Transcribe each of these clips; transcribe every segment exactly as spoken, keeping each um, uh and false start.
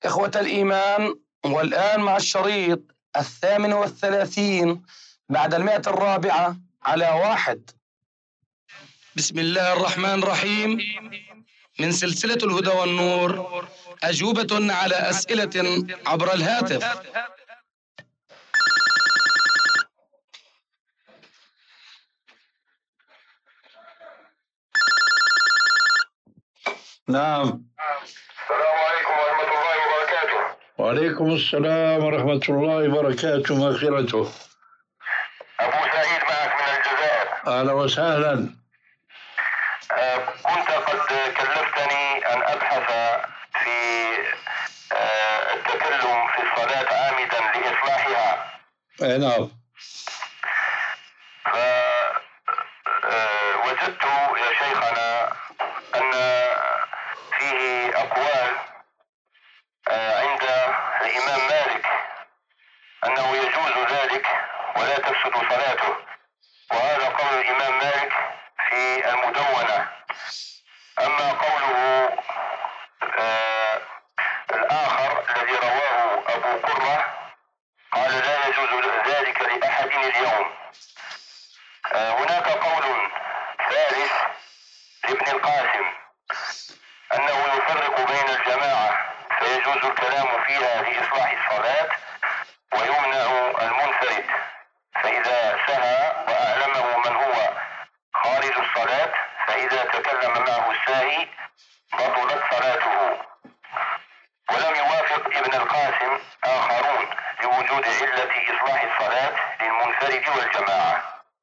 إخوة الإيمان، والآن مع الشريط الثامن والثلاثين بعد المئة الرابعة على واحد. بسم الله الرحمن الرحيم. من سلسلة الهدى والنور، أجوبة على أسئلة عبر الهاتف. نعم. السلام عليكم ورحمة الله وبركاته. وعليكم السلام ورحمة الله وبركاته. مغفرته. أبو سعيد معك من الجزائر. أهلا وسهلا. أه كنت قد كلفتني أن أبحث في أه التكلم في الصلاة عامدا لإصلاحها. أي نعم. فوجدت يا شيخنا أن فيه أقوال عند الإمام مالك أنه يجوز ذلك ولا تفسد صلاته، وهذا قول الإمام مالك في المدونة. أما قوله آه الآخر الذي رواه أبو قرة قال لا يجوز ذلك لأحد اليوم. آه هناك قول ثالث لابن القاسم أنه يفرق بين الجماعة فيجوز الكلام فيها لإصلاح الصلاة، ويمنع المنفرد، فإذا سهى وأعلمه من هو خارج الصلاة فإذا تكلم معه الساهي بطلت صلاته. ولم يوافق ابن القاسم آخرون لوجود علة إصلاح الصلاة للمنفرد والجماعة.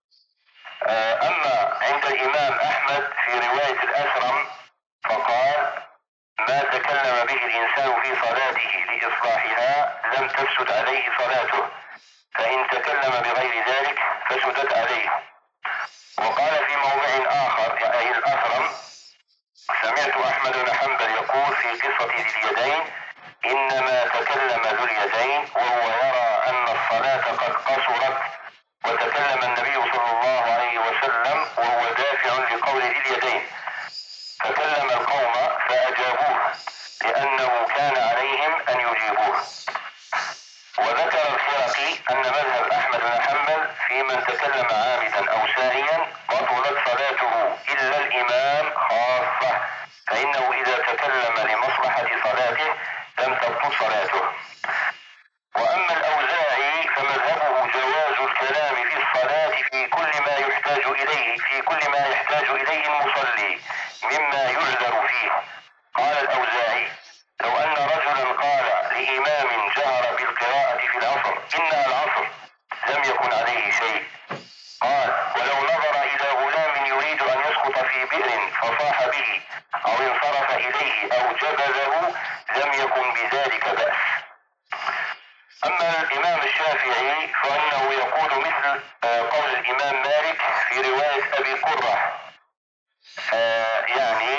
أما عند الإمام أحمد في رواية الأسرم فقال ما تكلم به الإنسان في صلاته لإصلاحها لم تفسد عليه صلاته، فإن تكلم بغير ذلك فسدت عليه. وقال في موضع آخر أي الأسرم سمعت أحمد بن حنبل يقول في قصة ذي اليدين إنما تكلم ذو اليدين وهو يرى أن الصلاة قد قصرت، وتكلم النبي صلى الله عليه وسلم وهو دافع لقول ذي اليدين، فكلم القوم فأجابوه لأنه كان عليهم أن يجيبوه. وذكر الخرقي أن مذهب أحمد بن حنبل في من تكلم عامدا أو ساهيا بطلت صلاته إلا الإمام خاصة، فإنه إذا تكلم لمصلحة صلاته لم تبطل صلاته. وأما الأوزاعي فمذهبه جواز الكلام في الصلاة في كل ما يحتاج إليه في كل ما يحتاج إليه المصلي مما يعذر فيه. قال الأوزاعي لو أن رجلا قال لإمام جهر بالقراءة في العصر إنها العصر لم يكن عليه شيء. قال ولو نظر إلى غلام يريد أن يسقط في بئر فصاح به أو انصرف إليه أو جبذه لم يكن بذلك بأس. أما الإمام الشافعي فإنه يقول مثل قول الإمام مالك في رواية أبي قرة، آه يعني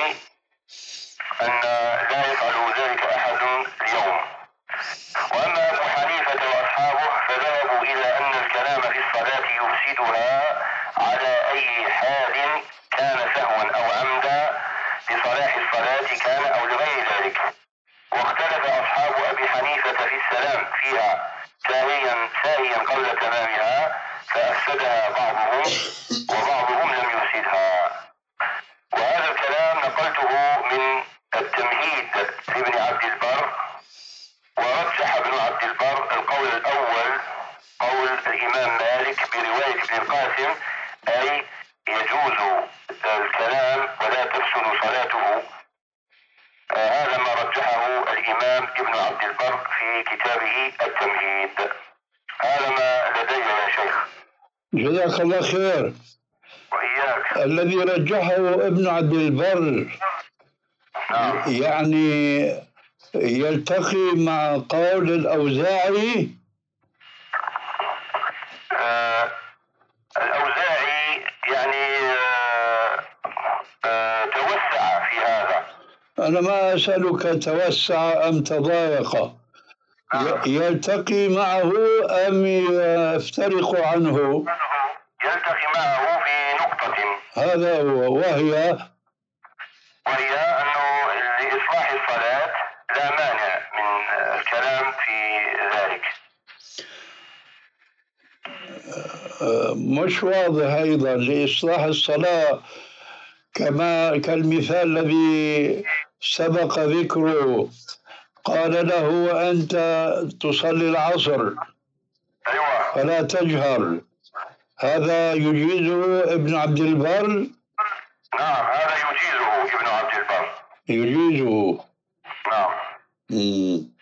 أن لا يفعل ذلك أحد اليوم. وأما أبو حنيفة وأصحابه فذهبوا إلى أن الكلام في الصلاة يفسدها على أي حال كان سهوا أو عمدا لصلاح الصلاة كان أو لغير ذلك. واختلف أصحاب أبي حنيفة في السلام فيها ساهيا ساهيا قبل تمامها فأفسدها بعضهم وبعضهم لم يفسدها. وهذا الكلام نقلته من التمهيد لابن عبد البر، ورجح ابن عبد البر القول الأول قول الإمام مالك برواية ابن القاسم أي يجوز الكلام ولا تفسد صلاته. آه هذا ما رجحه الإمام ابن عبد البر في كتابه التمهيد. هذا ما لدي يا شيخ. جزاك الله خير. وإياك. الذي رجحه ابن عبد البر نعم. يعني يلتقي مع قول الأوزاعي. آه الأوزاعي يعني آه آه توسع في هذا. أنا ما أسألك توسع أم تضايق، يلتقي معه أم يفترق عنه؟ يلتقي معه في نقطة، هذا هو، وهي وهي أنه لإصلاح الصلاة لا مانع من مش واضح أيضا لإصلاح الصلاة كما كالمثال الذي سبق ذكره، قال له أنت تصلي العصر أيوة. فلا تجهر، هذا يجيزه ابن عبد البر؟ نعم هذا يجيزه ابن عبد البر. يجيزه. نعم. مم.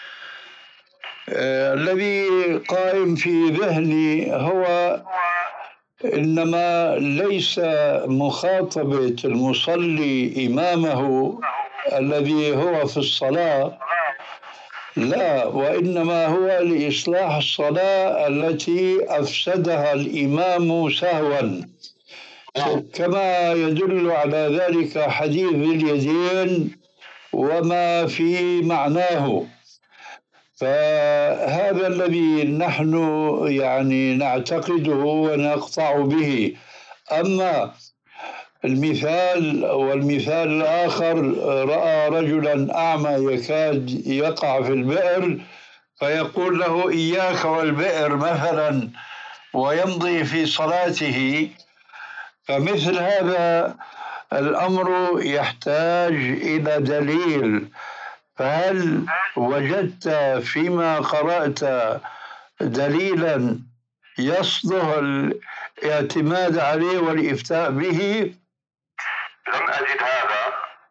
آه الذي قائم في ذهني هو إنما ليس مخاطبة المصلي إمامه الذي هو في الصلاة، لا، وإنما هو لإصلاح الصلاة التي أفسدها الإمام سهوا، كما يدل على ذلك حديث ذي اليدين وما في معناه. فهذا الذي نحن يعني نعتقده ونقطع به. أما المثال والمثال الآخر، رأى رجلا أعمى يكاد يقع في البئر فيقول له إياك والبئر مثلا ويمضي في صلاته، فمثل هذا الأمر يحتاج إلى دليل. فهل وجدت فيما قرأت دليلا يصلح الاعتماد عليه والإفتاء به؟ لم أجد هذا،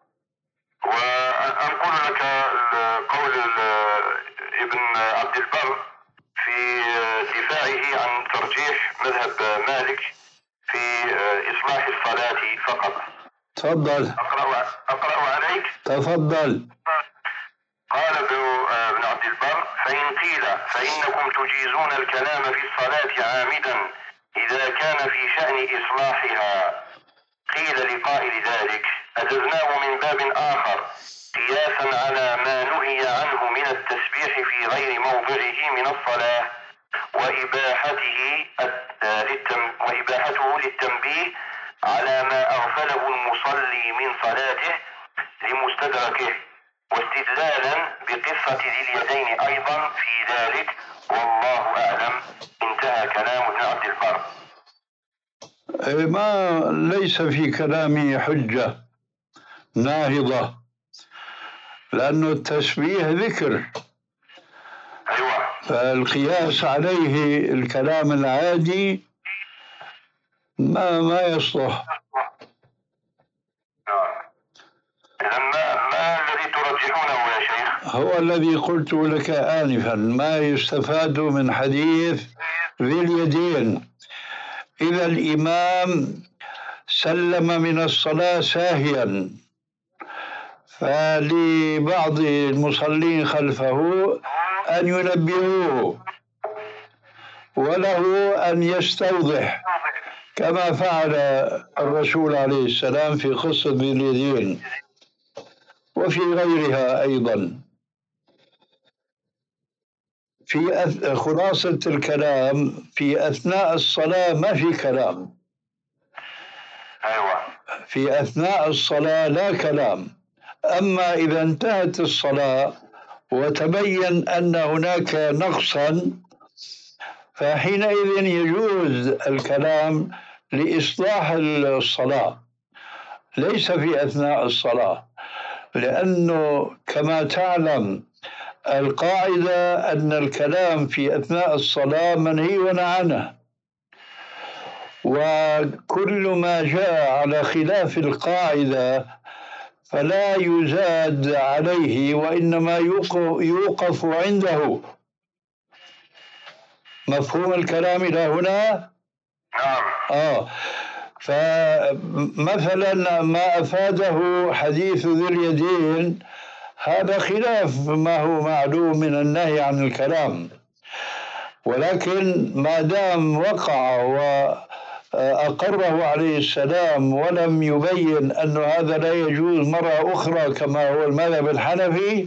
وأنقل لك قول ابن عبد البر في دفاعه عن ترجيح مذهب مالك في إصلاح الصلاة فقط. تفضل. أقرأ, أقرأ عليك. تفضل. قال ابن عبد البر: فإن قيل فإنكم تجيزون الكلام في الصلاة عامدا إذا كان في شأن إصلاحها، قيل لقائل ذلك: أجزناه من باب آخر قياسا على ما نهي عنه من التسبيح في غير موضعه من الصلاة، وإباحته وإباحته للتنبيه على ما أغفله المصلي من صلاته لمستدركه، واستدلالا بقصة ذي اليدين أيضا في ذلك، والله أعلم. انتهى كلام ابن عبد البر. ما ليس في كلامي حجة ناهضة، لأنه التسبيح ذكر. أيوة. فالقياس عليه الكلام العادي ما ما يصلح. إذا ما, ما الذي ترجحونه يا شيخ؟ هو الذي قلت لك آنفا، ما يستفاد من حديث ذي اليدين. إذا الإمام سلم من الصلاة ساهيا، فلبعض المصلين خلفه أن ينبهوه، وله أن يستوضح كما فعل الرسول عليه السلام في قصة ذي اليدين وفي غيرها أيضا. في أث... خلاصة الكلام، في أثناء الصلاة ما في كلام. أيوة. في أثناء الصلاة لا كلام. أما إذا انتهت الصلاة وتبين أن هناك نقصا، فحينئذ يجوز الكلام لإصلاح الصلاة، ليس في أثناء الصلاة، لأنه كما تعلم القاعدة أن الكلام في أثناء الصلاة منهي عنه، وكل ما جاء على خلاف القاعدة فلا يزاد عليه وإنما يوقف عنده. مفهوم الكلام إلى هنا؟ نعم. آه فمثلا ما أفاده حديث ذي اليدين هذا خلاف ما هو معلوم من النهي عن الكلام، ولكن ما دام وقع وأقره عليه السلام ولم يبين أن هذا لا يجوز مرة أخرى كما هو المذهب الحنفي،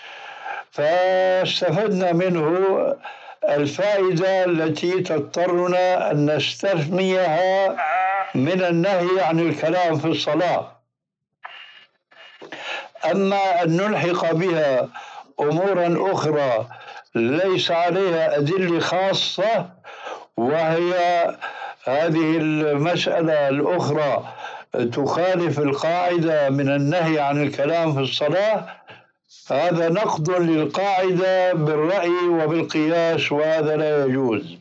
فاستفدنا منه الفائدة التي تضطرنا أن نستثنيها من النهي عن الكلام في الصلاة. أما أن نلحق بها أمورا أخرى ليس عليها أدلة خاصة وهي هذه المسألة الأخرى تخالف القاعدة من النهي عن الكلام في الصلاة، هذا نقض للقاعدة بالرأي وبالقياس، وهذا لا يجوز.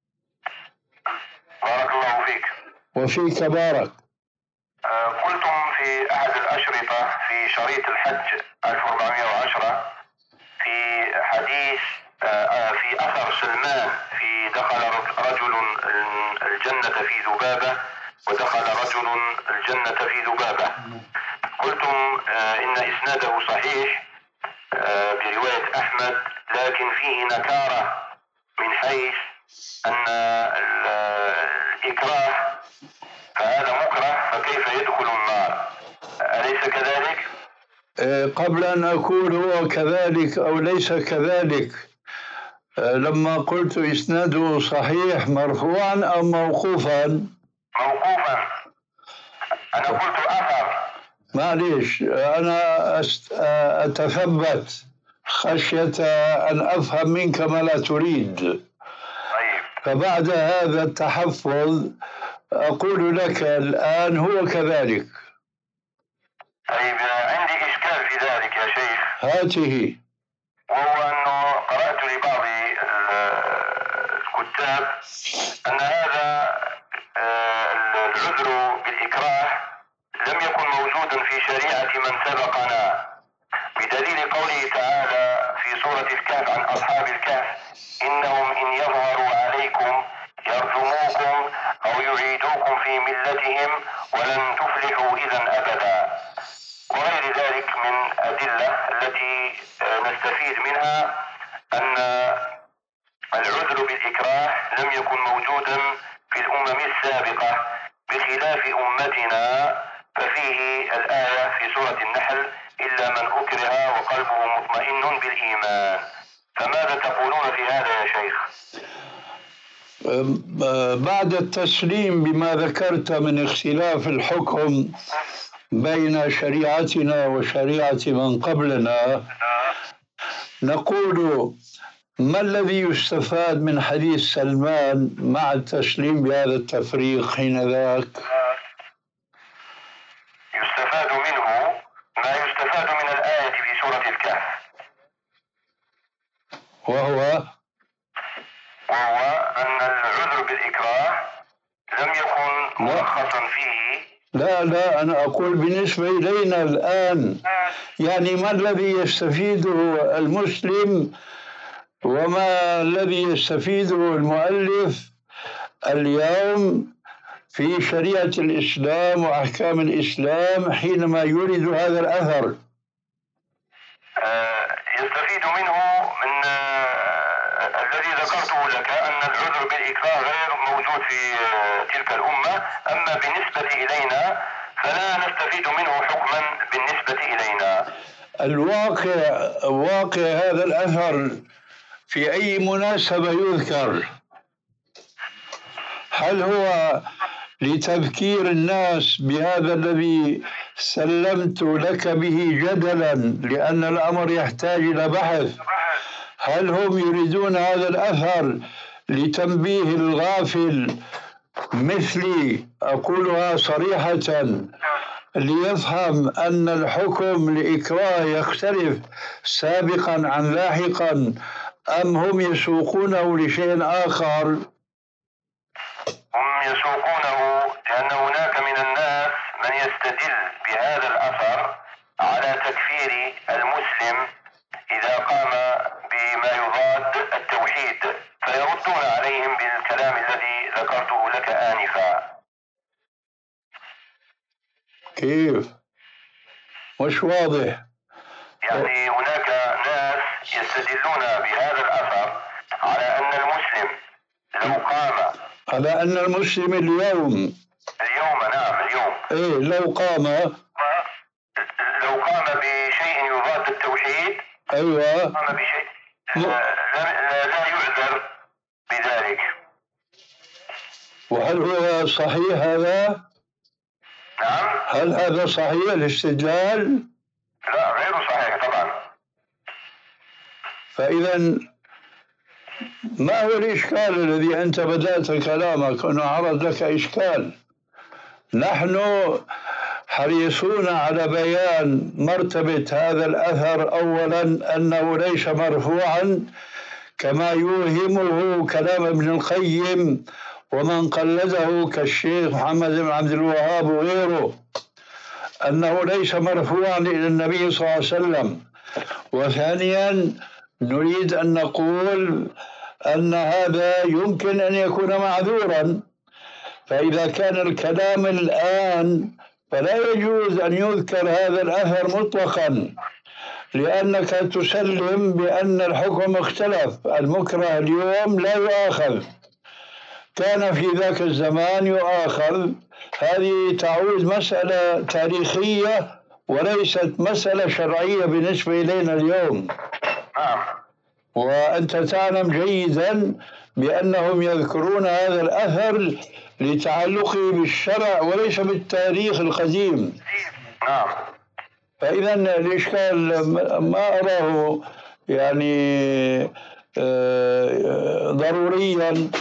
بارك الله فيك. وفيك بارك. آه، قلتم في أحد الأشرطة في شريط الحج ألف وأربعمائة وعشرة في حديث آه، في أثر سلمان في دخل رجل الجنة في ذبابة ودخل رجل الجنة في ذبابة، قلتم آه، إن إسناده صحيح آه، برواية أحمد، لكن فيه نكارة من حيث أن الإكراه فهذا مكره، فكيف يدخل النار؟ أليس كذلك؟ قبل أن أقول هو كذلك أو ليس كذلك، لما قلت إسناده صحيح مرفوعا أو موقوفا؟ موقوفا. أنا قلت أثر. معليش، أنا أتثبت خشية أن أفهم منك ما لا تريد. طيب. فبعد هذا التحفظ أقول لك الآن هو كذلك. طيب، عندي إشكال في ذلك يا شيخ. هاته. وهو أنه قرأت لبعض الكتاب أن هذا العذر بالإكراه لم يكن موجودا في شريعة من سبقنا، بدليل قوله تعالى في سورة الكهف عن أصحاب الكهف: إنهم إن يظهروا عليكم يرجموكم أو يعيدوكم في ملتهم ولن تفلحوا إذا أبدا، وغير ذلك من أدلة التي نستفيد منها أن العذر بالإكراه لم يكن موجودا في الأمم السابقة بخلاف أمتنا، ففيه الآية في سورة النحل: إلا من أكره وقلبه مطمئن بالإيمان. فماذا تقولون في هذا يا شيخ؟ بعد التسليم بما ذكرت من اختلاف الحكم بين شريعتنا وشريعة من قبلنا، نقول ما الذي يستفاد من حديث سلمان مع التسليم بهذا التفريق حين ذاك؟ يستفاد منه ما يستفاد من الآية في سورة الكهف، وهو وهو أن العذر بالإكراه لم يكن مرخصا فيه. لا لا أنا أقول بالنسبة إلينا الآن، يعني ما الذي يستفيده المسلم وما الذي يستفيده المؤلف اليوم في شريعة الإسلام وأحكام الإسلام حينما يورد هذا الأثر؟ يستفيد منه من الذي ذكرته لك أن العذر بالإكراه غير موجود في تلك الأمة، أما بالنسبة إلينا فلا نستفيد منه حكما بالنسبة إلينا. الواقع واقع هذا الأثر في أي مناسبة يذكر؟ هل هو لتذكير الناس بهذا الذي سلمت لك به جدلا لأن الأمر يحتاج إلى بحث؟ هل هم يريدون هذا الأثر لتنبيه الغافل مثلي، أقولها صريحة، ليفهم أن الحكم لإكراه يختلف سابقا عن لاحقا، أم هم يسوقونه لشيء آخر؟ هم يسوقونه لأن هناك من الناس من يستدل بهذا الأثر على تكفير المسلم إذا قام بما يضاد التوحيد، فيردون عليهم بالكلام الذي ذكرته لك آنفا. كيف؟ مش واضح. يعني هناك ناس يستدلون بهذا الأثر على أن المسلم لو قام على أن المسلم اليوم اليوم نعم اليوم إيه لو قام لو قام بشيء يضاد التوحيد، أيوة، قام بشيء لا, لا, لا يعذر بذلك. وهل هو صحيح هذا؟ نعم. هل هذا صحيح الاستدلال؟ لا، غير صحيح طبعا. فإذا ما هو الإشكال الذي أنت بدأت كلامك أنه عرض لك إشكال؟ نحن حريصون على بيان مرتبة هذا الأثر. أولا أنه ليس مرفوعا كما يوهمه كلام ابن القيم ومن قلده كالشيخ محمد بن عبد الوهاب وغيره، أنه ليس مرفوعا إلى النبي صلى الله عليه وسلم. وثانيا نريد أن نقول أن هذا يمكن أن يكون معذورا، فإذا كان الكلام الآن فلا يجوز أن يذكر هذا الأثر مطلقا، لأنك تسلم بأن الحكم اختلف. المكره اليوم لا يؤاخذ، كان في ذاك الزمان يؤاخذ. هذه تعود مسألة تاريخية وليست مسألة شرعية بالنسبة إلينا اليوم. وأنت تعلم جيدا بأنهم يذكرون هذا الأثر لتعلقه بالشرع وليس بالتاريخ القديم. نعم. فإذا الإشكال ما أراه يعني ضروريا.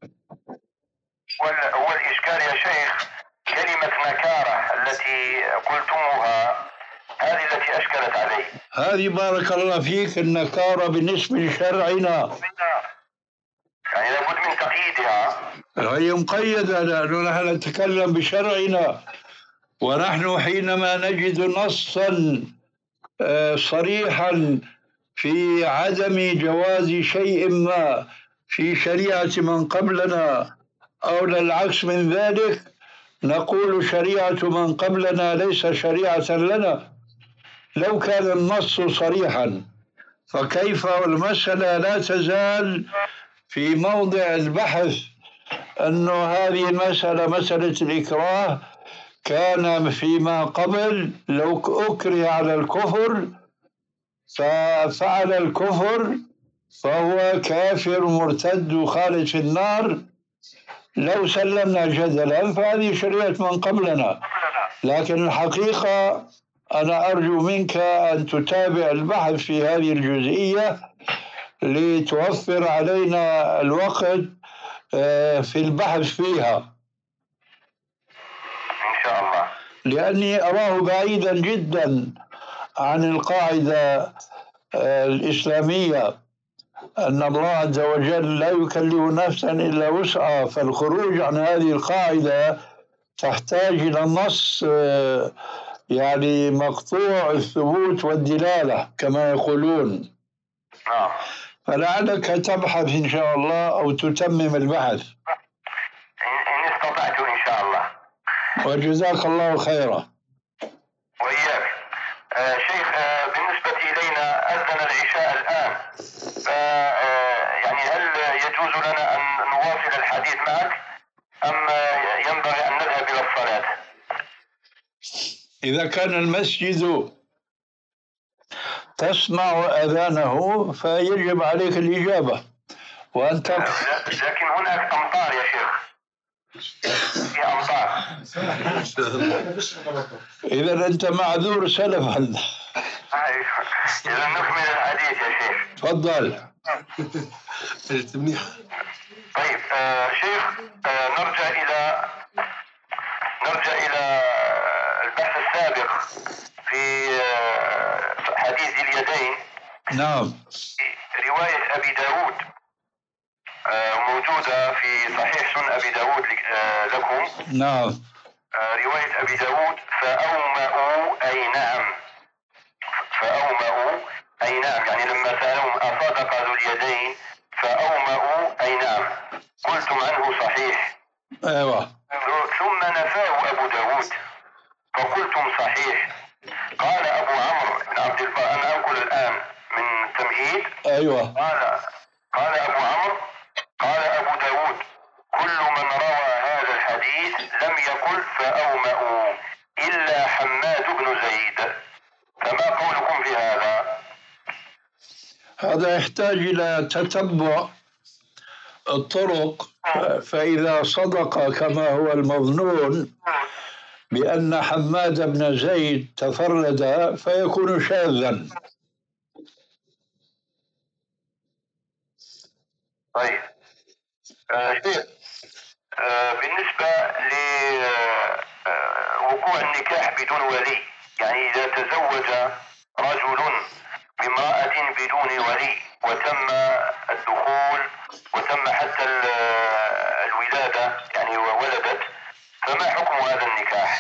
هو الإشكال يا شيخ كلمة نكارة التي قلتموها، هذه التي أشكلت علي. هذه بارك الله فيك النكارة بالنسبة لشرعنا، يعني لابد من تقييدها. هي مقيدة لأنه نحن نتكلم بشرعنا، ونحن حينما نجد نصا صريحا في عدم جواز شيء ما في شريعة من قبلنا أو للعكس من ذلك، نقول شريعة من قبلنا ليس شريعة لنا. لو كان النص صريحا فكيف المسألة لا تزال في موضع البحث أنه هذه المسألة مسألة الإكراه كان فيما قبل لو أكره على الكفر ففعل الكفر فهو كافر مرتد وخالد في النار، لو سلمنا جدلا فهذه شريعة من قبلنا. لكن الحقيقة أنا أرجو منك أن تتابع البحث في هذه الجزئية لتوفر علينا الوقت في البحث فيها إن شاء الله، لأني أراه بعيدا جدا عن القاعدة الإسلامية أن الله عز وجل لا يكلف نفسا إلا وسعها. فالخروج عن هذه القاعدة تحتاج إلى نص يعني مقطوع الثبوت والدلالة كما يقولون. فلعلك تبحث إن شاء الله أو تتمم البحث إن استطعت إن شاء الله. وجزاك الله خيرا. وإياك. آه شيخ، آه بالنسبة إلينا أذن العشاء الآن، ف يعني هل يجوز لنا أن نواصل الحديث معك أم ينبغي أن نذهب إلى الصلاة؟ إذا كان المسجد تسمع أذانه فيجب عليك الإجابة وأنت. لكن هناك أمطار يا شيخ، في أمطار. إذا أنت معذور سلفا. إذا نكمل الحديث يا شيخ. تفضل. طيب آه شيخ، آه نرجع إلى نرجع إلى البحث السابق في آه حديث اليدين. نعم. رواية أبي داود آه موجودة في صحيح سنن أبي داود آه لكم. نعم. آه رواية أبي داود فأومأوا أي نعم، فأومأوا أي نعم، يعني لما سألهم أصدق ذو اليدين فأومأوا أي نعم، قلتم عنه صحيح. أيوة. ثم نفاه أبو داود فقلتم صحيح. قال أبو عمرو بن عبد البر، أنا أنقل الآن من تمهيد. أيوة. قال قال أبو عمرو قال أبو داود كل من روى هذا الحديث لم يقل فأومأوا إلا حماد بن زيد، فما قولكم في هذا؟ هذا يحتاج إلى تتبع الطرق، فإذا صدق كما هو المظنون بأن حماد بن زيد تفرد فيكون شاذا. طيب آه شيخ، آه بالنسبة لوقوع النكاح بدون ولي، يعني إذا تزوج رجل بامرأة بدون ولي وتم الدخول وتم حتى الولادة يعني وولدت، فما حكم هذا النكاح؟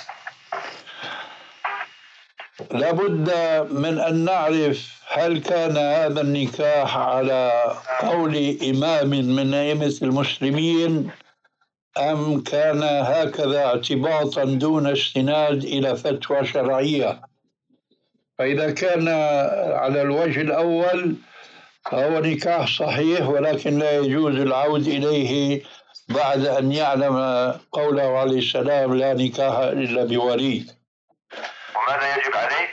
لابد من أن نعرف هل كان هذا النكاح على قول إمام من أئمة المسلمين أم كان هكذا اعتباطا دون استناد إلى فتوى شرعية. فإذا كان على الوجه الأول فهو نكاح صحيح، ولكن لا يجوز العود إليه بعد أن يعلم قوله عليه السلام: لا نكاح إلا بولي. وماذا يجب عليه؟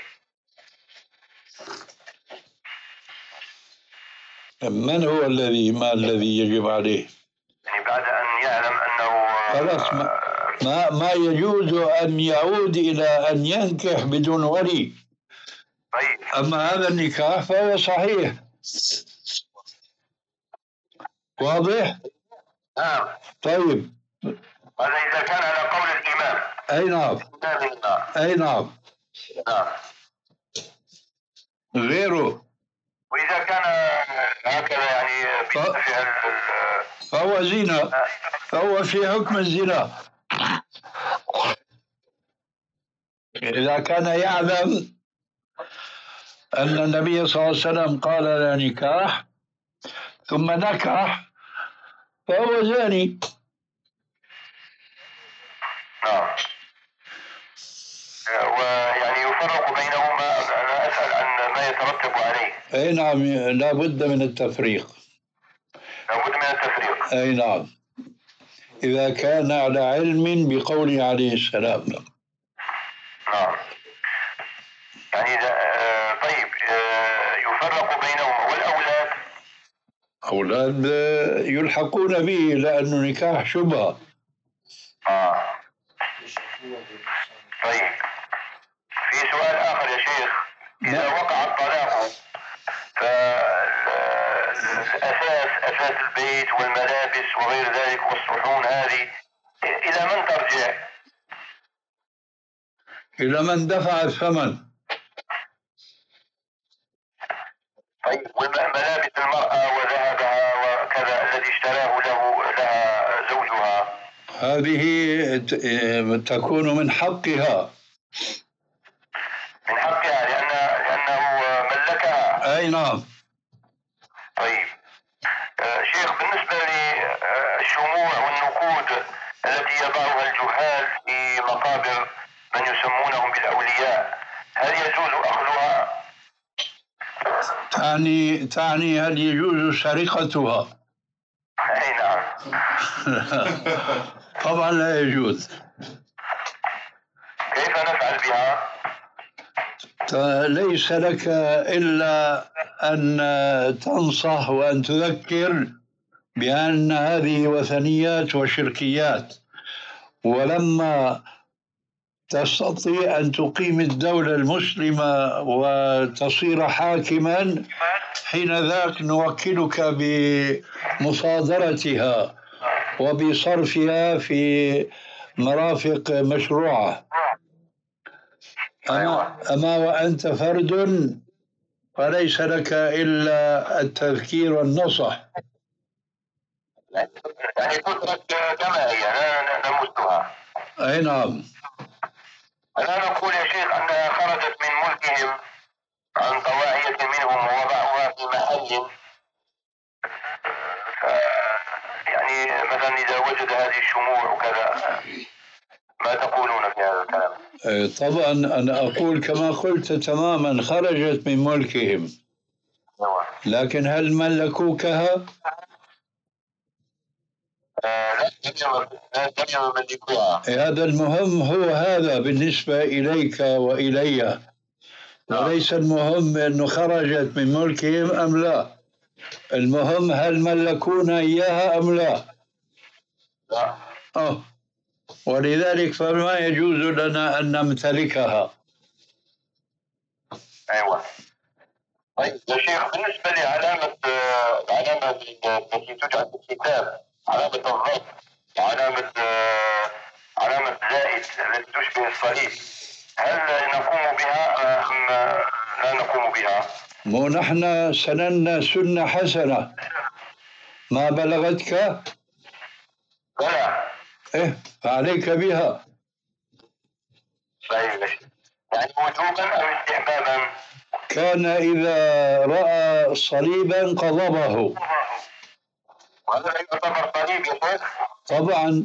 من هو الذي ما الذي يجب عليه؟ يعني بعد أن يعلم أنه خلاص، ما, ما ما يجوز أن يعود إلى أن ينكح بدون ولي. طيب. أما هذا النكاح فهو صحيح. واضح؟ نعم. طيب، هذا إذا كان على قول الإمام. أي نعم. أي نعم. نعم. غيره. وإذا كان هكذا يعني بالفعل فهو زنا، فهو في حكم الزنا. إذا كان يعلم أن النبي صلى الله عليه وسلم قال لا نكاح ثم نكح فهو زاني. نعم. ويعني يفرق بينهما. أنا أسأل عن ما يترتب عليه. أي نعم، لا بد من التفريق. لا بد من التفريق. أي نعم، إذا كان على علم بقوله عليه السلام. نعم. يعني آه طيب آه يفرق بينهما. والأولاد؟ أولاد يلحقون به لأنه نكاح شبهة. آه. طيب في سؤال آخر يا شيخ. إذا وقع الطلاق فالأساس أساس البيت والملابس وغير ذلك والصحون هذه إلى من ترجع؟ إلى من دفع الثمن. طيب وملابس المرأة وذهبها وكذا الذي اشتراه له لها زوجها، هذه تكون من حقها. من حقها لأن لأنه ملكها. أي نعم. طيب آه شيخ، بالنسبة للشموع والنقود التي يضعها الجهال في مقابر من يسمونهم بالأولياء، هل يجوز أخذها؟ تعني تعني هل يجوز سرقتها؟ أي نعم. طبعا لا يجوز. كيف نفعل بها؟ ليس لك إلا أن تنصح وأن تذكر بأن هذه وثنيات وشركيات، ولما تستطيع أن تقيم الدولة المسلمة وتصير حاكما حين ذاك نوكلك بمصادرتها وبصرفها في مرافق مشروعة. أما, أما وأنت فرد فليس لك إلا التذكير والنصح. يعني تترك كما هي لا نمسها. أي نعم. أنا نقول يا شيخ أنها خرجت من ملكهم عن طواعية منهم ووضعوها في محل، يعني مثلا إذا وجد هذه الشموع وكذا، ما تقولون في هذا الكلام؟ طبعا أنا أقول كما قلت تماما، خرجت من ملكهم، لكن هل ملكوكها؟ هذا المهم، هو هذا بالنسبة إليك وإلي، وليس المهم أنه خرجت من ملكهم أم لا. المهم هل ملكونا إياها أم لا. لا. أه. ولذلك فما يجوز لنا أن نمتلكها. أيوة. طيب يا شيخ، بالنسبة لعلامة آه، العلامة التي توجد في الكتاب، علامة الضغط وعلامة آه، علامة زائد التي تشبه الصليب، هل نقوم بها أم لا نقوم بها؟ مو نحن سننا سنة حسنة ما بلغتك؟ بلى. إيه فعليك بها. طيب يا شيخ، يعني وجوبا أم استحبابا؟ كان إذا رأى صليبا قضبه. وهذا لا يعتبر صليب يا شيخ؟ طبعا،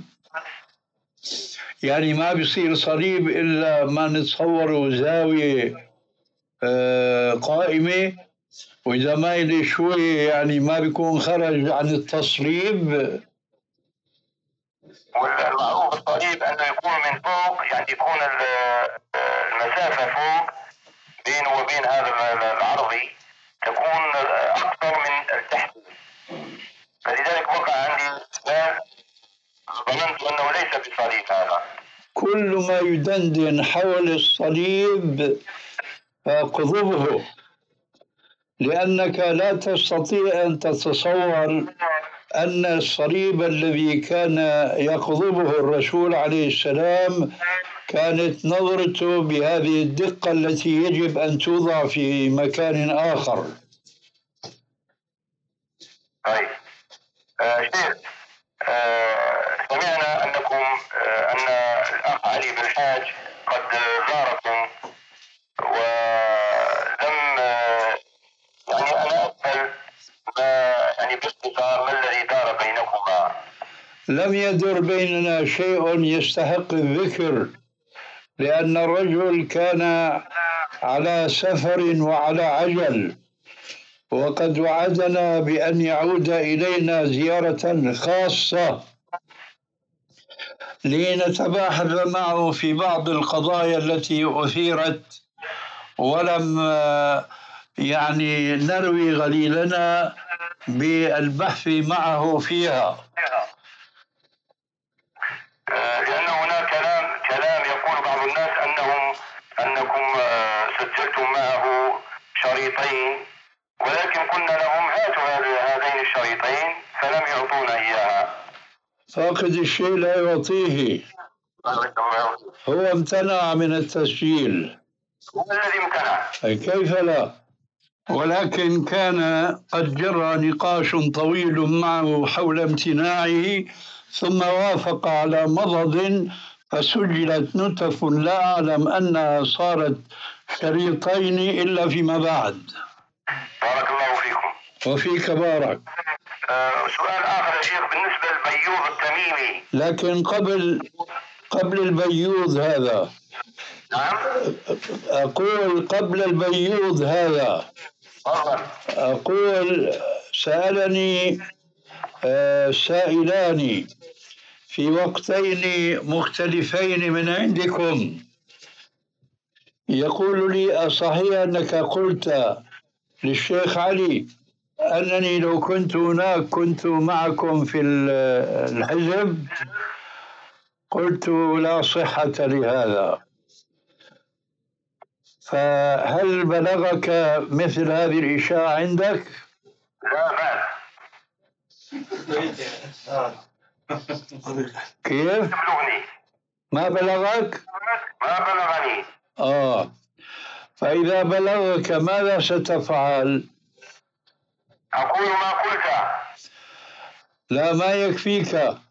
يعني ما بيصير صليب إلا ما نتصوره زاوية آه، قائمة، وإذا ما إلي شوي يعني ما بيكون خرج عن التصليب. والمعروف الصليب أنه يكون من فوق، يعني يكون ال- المسافة فوق بينه وبين هذا العرضي تكون أكثر من التحت، فلذلك وقع عندي إشكال، ظننت أنه ليس بصليب هذا. كل ما يدندن حول الصليب فاقضبه، لأنك لا تستطيع أن تتصور أن الصليب الذي كان يقضبه الرسول عليه السلام كانت نظرته بهذه الدقة التي يجب أن توضع في مكان آخر. طيب آه شيخ، آه سمعنا أنكم آه أن الأخ علي بن الحاج قد زاركم، ولم آه يعني أنا أسأل ما يعني باختصار ما الذي دار بينكما؟ لم يدر بيننا شيء يستحق الذكر، لأن الرجل كان على سفر وعلى عجل، وقد وعدنا بأن يعود إلينا زيارة خاصة لنتباحث معه في بعض القضايا التي أثيرت ولم يعني نروي غليلنا بالبحث معه فيها. لأن هناك كلام كلام يقول بعض الناس أنهم أنكم آه، سجلتم معه شريطين، ولكن قلنا لهم هاتوا هذين الشريطين فلم يعطونا إياها. فاقد الشيء لا يعطيه. هو امتنع من التسجيل. هو الذي امتنع. أي كيف لا؟ ولكن كان قد جرى نقاش طويل معه حول امتناعه، ثم وافق على مضض فسجلت نتف لا أعلم أنها صارت شريطين إلا فيما بعد. بارك الله فيكم. وفيك بارك. آه سؤال آخر يا شيخ، بالنسبة للبيوض التميمي. لكن قبل قبل البيوض هذا. نعم. أقول قبل البيوض هذا. أقول سألني سائلان في وقتين مختلفين من عندكم، يقول لي: أصحيح أنك قلت للشيخ علي أنني لو كنت هناك كنت معكم في الحزب؟ قلت: لا صحة لهذا. فهل بلغك مثل هذه الإشاعة عندك؟ لا ما كيف؟ ما بلغك؟ ما بلغني. آه فإذا بلغك ماذا ستفعل؟ أقول ما قلت. لا، ما يكفيك.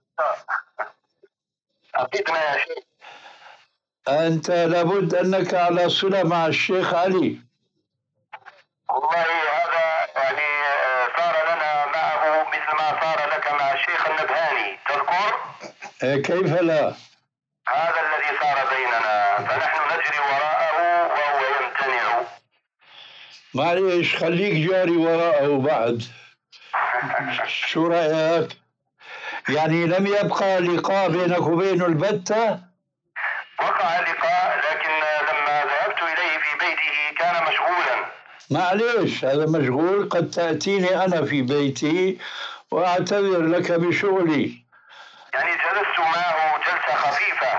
أفيدنا يا شيخ. أنت لابد أنك على صلة مع الشيخ علي. والله هذا يعني صار لنا معه مثل ما صار لك مع الشيخ النبهاني، تذكر؟ إيه كيف لا؟ هذا الذي صار بيننا، فنحن نجري وراءه وهو يمتنع. معليش، خليك جاري وراءه بعد. شو رأيك؟ يعني لم يبقى لقاء بينك وبينه البتة؟ وقع اللقاء، لكن لما ذهبت إليه في بيته كان مشغولا. معليش، هذا مشغول، قد تأتيني أنا في بيتي وأعتذر لك بشغلي. يعني جلست معه جلسة خفيفة،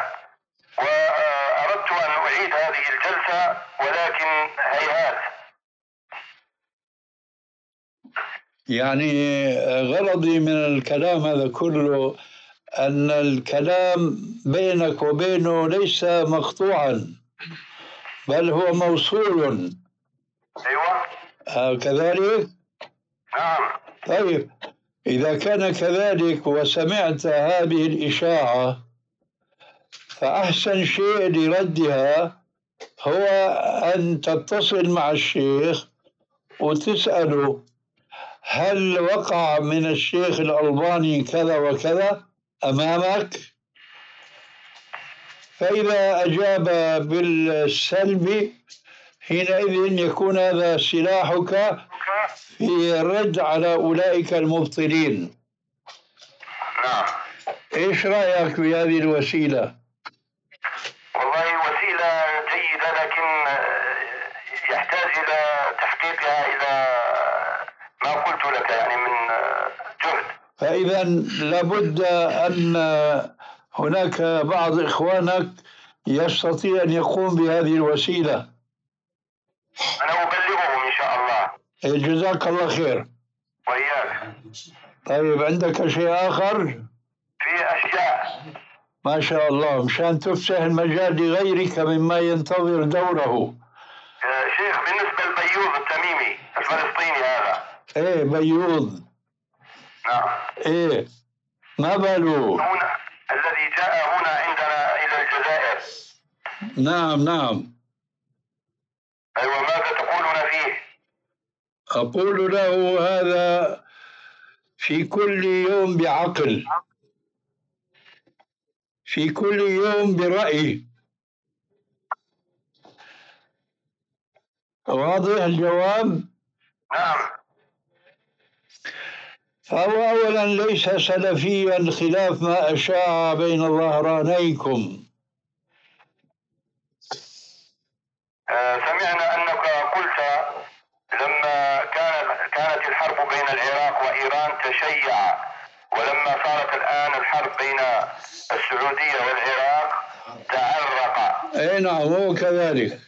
وأردت أن أعيد هذه الجلسة، ولكن هيهات. يعني غرضي من الكلام هذا كله أن الكلام بينك وبينه ليس مقطوعا، بل هو موصول. أيوة. آه كذلك؟ نعم. طيب، إذا كان كذلك وسمعت هذه الإشاعة، فأحسن شيء لردها هو أن تتصل مع الشيخ وتسأله هل وقع من الشيخ الألباني كذا وكذا أمامك؟ فإذا أجاب بالسلب حينئذ يكون هذا سلاحك في الرد على أولئك المبطلين. نعم. إيش رأيك بهذه الوسيلة؟ والله وسيلة جيدة، لكن يحتاج إلى تحقيقها إلى ما قلت لك يعني من جهد. فإذا لابد أن هناك بعض إخوانك يستطيع أن يقوم بهذه الوسيلة. أنا أبلغهم إن شاء الله. جزاك الله خير. وإياك. طيب، عندك شيء آخر؟ في أشياء. ما شاء الله، مشان تفسح المجال لغيرك مما ينتظر دوره. شيخ، بالنسبة لبيوض التميمي الفلسطيني هذا. ايه بيوض. نعم. ايه ما باله؟ هنا الذي جاء هنا عندنا إلى الجزائر. نعم نعم. أيوة، ماذا تقولون فيه؟ أقول له هذا في كل يوم بعقل، في كل يوم برأي. واضح الجواب؟ نعم. فهو أولا ليس سلفيا خلاف ما أشاع بين ظهرانيكم. آه سمعنا أنك قلت لما كان كانت الحرب بين العراق وإيران تشيع، ولما صارت الآن الحرب بين السعودية والعراق تعرق. أي نعم، هو كذلك.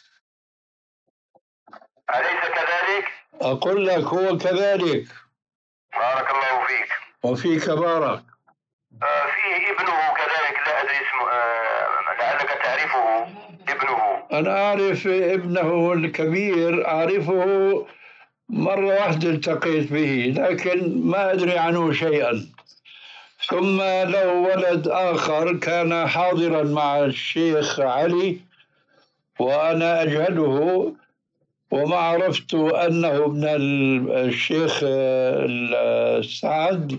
أليس كذلك؟ أقول لك هو كذلك. بارك الله فيك. وفيك بارك. آه فيه ابنه كذلك، لا أدري اسمه، آه لعلك تعرفه ابنه. أنا أعرف ابنه الكبير، أعرفه مرة واحدة التقيت به، لكن ما أدري عنه شيئا. ثم له ولد آخر كان حاضرا مع الشيخ علي وأنا أجهله، وما عرفت أنه ابن الشيخ سعد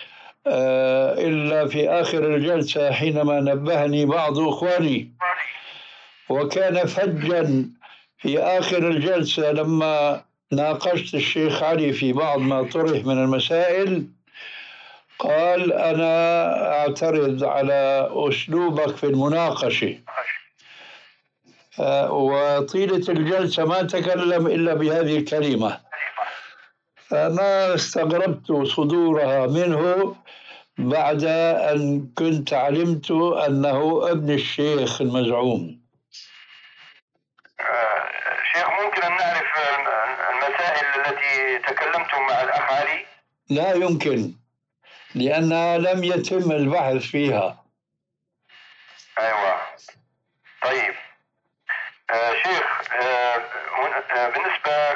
إلا في آخر الجلسة حينما نبهني بعض إخواني. وكان فجا في آخر الجلسة لما ناقشت الشيخ علي في بعض ما طرح من المسائل، قال أنا أعترض على أسلوبك في المناقشة. وطيلة الجلسة ما تكلم إلا بهذه الكلمة، فما استغربت صدورها منه بعد أن كنت علمت أنه ابن الشيخ المزعوم. شيخ، ممكن أن نعرف المسائل التي تكلمتم مع الأخ علي؟ لا يمكن، لأنها لم يتم البحث فيها. أيوة. طيب. آه شيخ، آه بالنسبة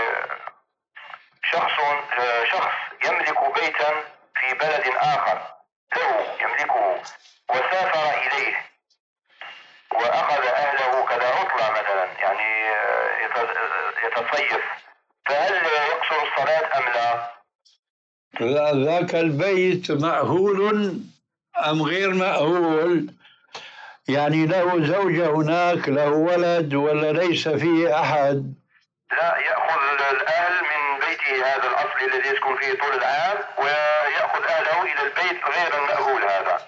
لشخص آه شخص يملك بيتا في بلد آخر له يملكه، وسافر إليه وأخذ أهله كذا عطلة مثلا، يعني يتصيف، فهل يقصر الصلاة أم لا؟ ذاك البيت مأهول أم غير مأهول؟ يعني له زوجة هناك، له ولد، ولا ليس فيه أحد؟ لا، يأخذ الأهل من بيته هذا الأصلي الذي يسكن فيه طول العام، ويأخذ أهله إلى البيت غير المأهول هذا.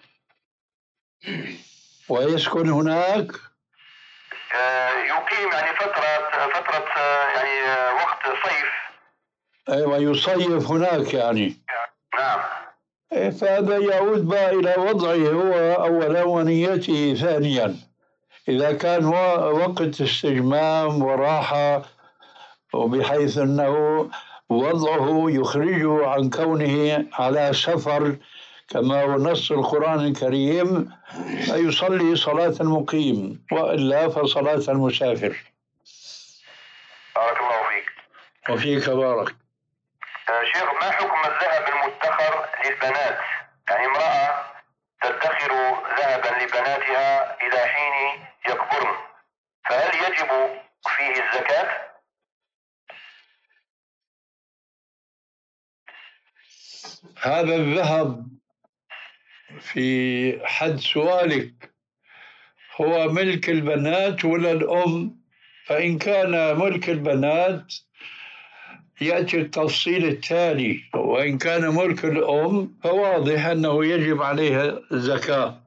ويسكن هناك؟ يقيم يعني فترة فترة يعني وقت صيف. أيوة، يصيف هناك يعني. نعم. فهذا يعود بقى إلى وضعه هو أولا ونيته ثانيا. إذا كان وقت استجمام وراحة، وبحيث أنه وضعه يخرجه عن كونه على سفر كما هو نص القرآن الكريم، فيصلي صلاة المقيم، وإلا فصلاة المسافر. بارك الله فيك. وفيك بارك. شيخ، ما حكم الذهب المدخر للبنات؟ يعني امرأة تدخر ذهبا لبناتها إلى حين يكبرن، فهل يجب فيه الزكاة؟ هذا الذهب في حد سؤالك هو ملك البنات ولا الأم؟ فإن كان ملك البنات يأتي التفصيل التالي، وإن كان ملك الأم فواضح أنه يجب عليها الزكاة.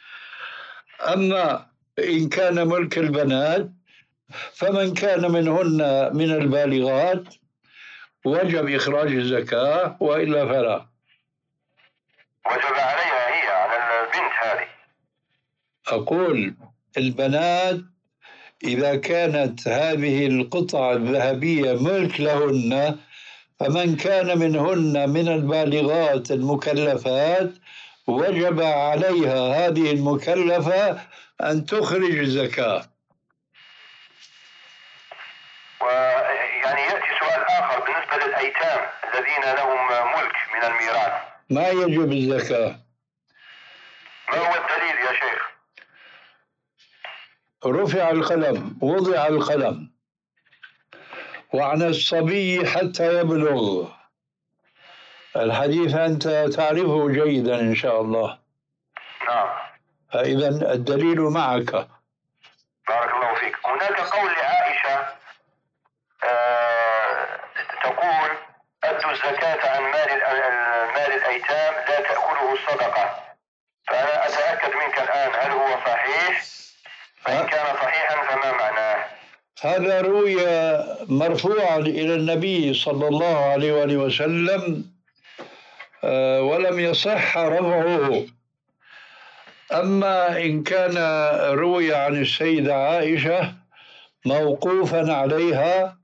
أما إن كان ملك البنات فمن كان منهن من البالغات وجب إخراج الزكاة، وإلا فلا. وجب عليها هي، على البنت هذه. أقول البنات إذا كانت هذه القطع الذهبية ملك لهن، فمن كان منهن من البالغات المكلفات وجب عليها هذه المكلفة أن تخرج الزكاة. ويعني يأتي سؤال آخر بالنسبة للأيتام الذين لهم ملك من الميراث، ما يجب الزكاة. ما هو الدليل يا شيخ؟ رفع القلم، وضع القلم، وعن الصبي حتى يبلغ. الحديث أنت تعرفه جيدا إن شاء الله. نعم. فإذا الدليل معك. بارك الله فيك. هناك قول لعائشة آه تقول: أدوا الزكاة عن مال مال الأيتام لا تأكله الصدقة. فأنا أتأكد منك الآن، هل هو صحيح؟ فإن كان صحيحا فما معناه؟ هذا روي مرفوعا إلى النبي صلى الله عليه وآله وسلم ولم يصح رفعه. أما إن كان روي عن السيدة عائشة موقوفا عليها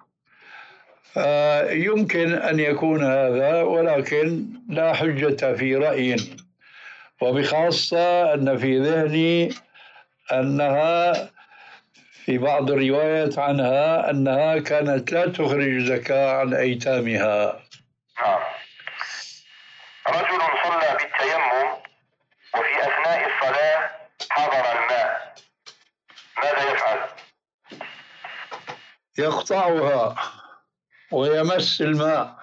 يمكن أن يكون هذا، ولكن لا حجة في رأيي، وبخاصة أن في ذهني أنها في بعض الروايات عنها أنها كانت لا تخرج زكاة عن أيتامها. نعم. رجل صلى بالتيمم وفي أثناء الصلاة حضر الماء، ماذا يفعل؟ يقطعها ويمس الماء.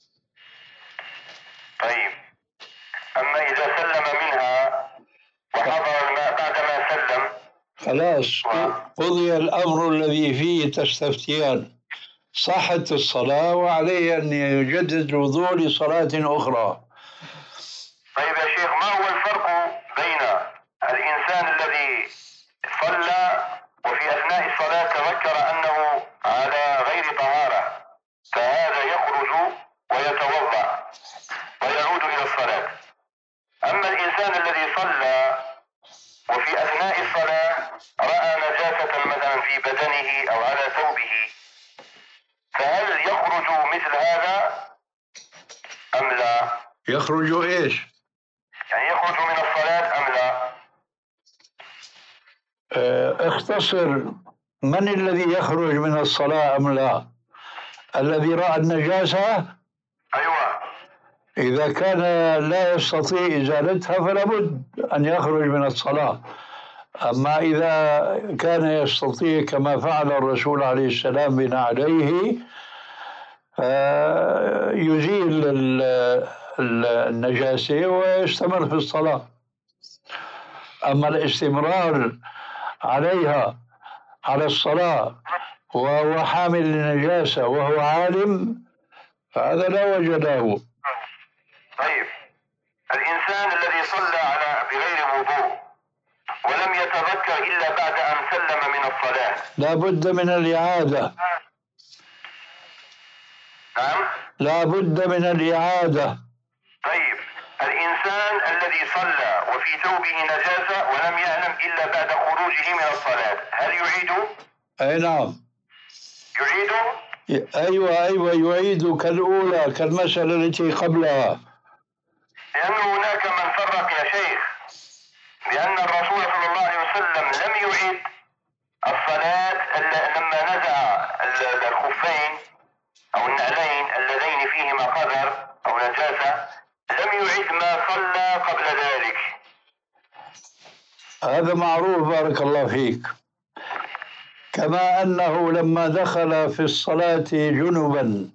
طيب، أما إذا سلم منها وحضر الماء بعدما سلم خلاص قضي الأمر الذي فيه تستفتيان، صحت الصلاة وعليه أن يجدد الوضوء لصلاة أخرى. طيب يا شيخ، ما هو الفرق بين الإنسان الذي صلى وفي أثناء الصلاة تذكر أنه على غير طهارة، فهذا يخرج ويتوضأ ويعود إلى الصلاة، أما الإنسان الذي صلى وفي أثناء الصلاة رأى نجاسة مثلا في بدنه أو على ثوبه، فهل يخرج مثل هذا أم لا؟ يخرج إيش؟ يعني يخرج من الصلاة أم لا؟ اه اختصر، من الذي يخرج من الصلاة أم لا؟ الذي رأى النجاسة؟ أيوة. إذا كان لا يستطيع إزالتها فلا بد أن يخرج من الصلاة. أما إذا كان يستطيع كما فعل الرسول عليه السلام بنا عليه يزيل النجاسة ويستمر في الصلاة. أما الاستمرار عليها على الصلاة وهو حامل للنجاسة وهو عالم فهذا لا وجه له. طيب، الإنسان الذي صلى على بغير وضوء ولم يتذكر إلا بعد أن سلم من الصلاة لا بد من الإعادة. نعم؟ لا بد من الإعادة. طيب، الإنسان الذي صلى وفي ثوبه نجاسة ولم يعلم إلا بعد خروجه من الصلاة، هل يعيد؟ أي نعم. يعيد؟ أيوة أيوة يعيد كالأولى كالمسألة التي قبلها. لأنه هناك من فرق يا شيخ بأن الرسول صلى الله عليه وسلم لم يعيد الصلاة لما نزع الخفين أو النعلين اللذين فيهما قدر أو نجاسة، لم يعيد ما صلى قبل ذلك. هذا معروف بارك الله فيك. كما أنه لما دخل في الصلاة جنبا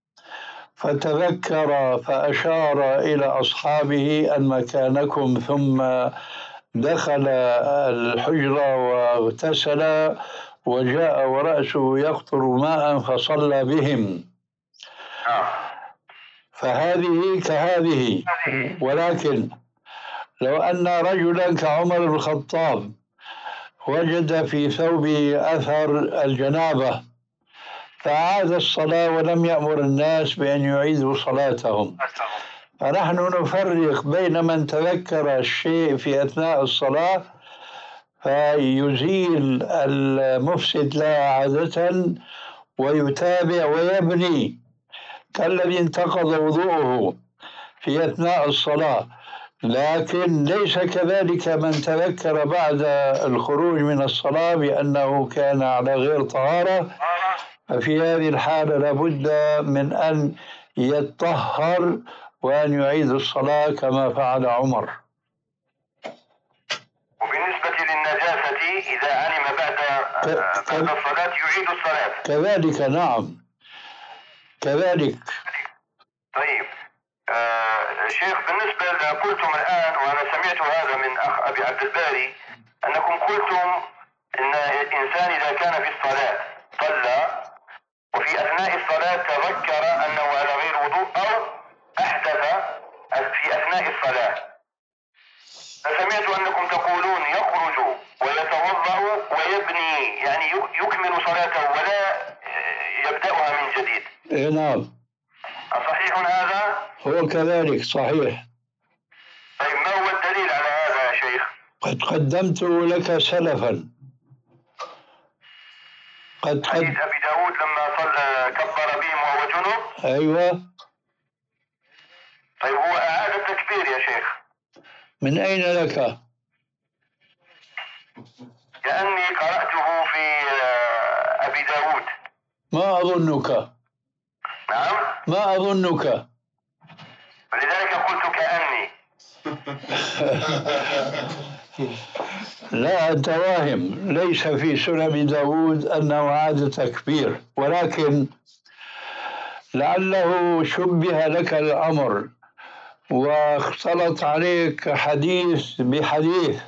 فتذكر فأشار إلى أصحابه أن مكانكم، ثم دخل الحجرة واغتسل وجاء ورأسه يقطر ماء فصلى بهم، فهذه كهذه. ولكن لو أن رجلا كعمر بن الخطاب وجد في ثوبه أثر الجنابة فعاد الصلاة ولم يأمر الناس بأن يعيدوا صلاتهم، فنحن نفرق بين من تذكر الشيء في أثناء الصلاة فيزيل المفسد لها عادة ويتابع ويبني، كالذي انتقض وضوءه في أثناء الصلاة، لكن ليس كذلك من تذكر بعد الخروج من الصلاة بأنه كان على غير طهارة، ففي هذه الحالة لابد من أن يتطهر وأن يعيد الصلاة كما فعل عمر. وبالنسبة للنجاسة إذا علم بعد بعد الصلاة يعيد الصلاة كذلك. نعم كذلك. طيب آه شيخ، بالنسبة قلتم الآن وأنا سمعت هذا من أخ أبي عبد الباري أنكم قلتم أن الإنسان إذا كان في الصلاة صلى وفي أثناء الصلاة تذكر أنه على غير وضوء أو أحدث في أثناء الصلاة، فسمعت أنكم تقولون يخرج ويتوضأ ويبني، يعني يكمل صلاته ولا يبدأها من جديد. إيه نعم. أصحيح هذا؟ هو كذلك صحيح. طيب ما هو الدليل على هذا يا شيخ؟ قد قدمت لك سلفا. قد حديث أبي داود لما صلى كبر بهم وهو جنب. أيوة. طيب هو أعاد التكبير يا شيخ. من أين لك؟ لأني قرأته في أبي داود. ما أظنك. نعم. ما أظنك. ولذلك قلت كأني. لا أنت واهم، ليس في سنن داود أنه عاد تكبير، ولكن لعله شبه لك الأمر واختلط عليك حديث بحديث،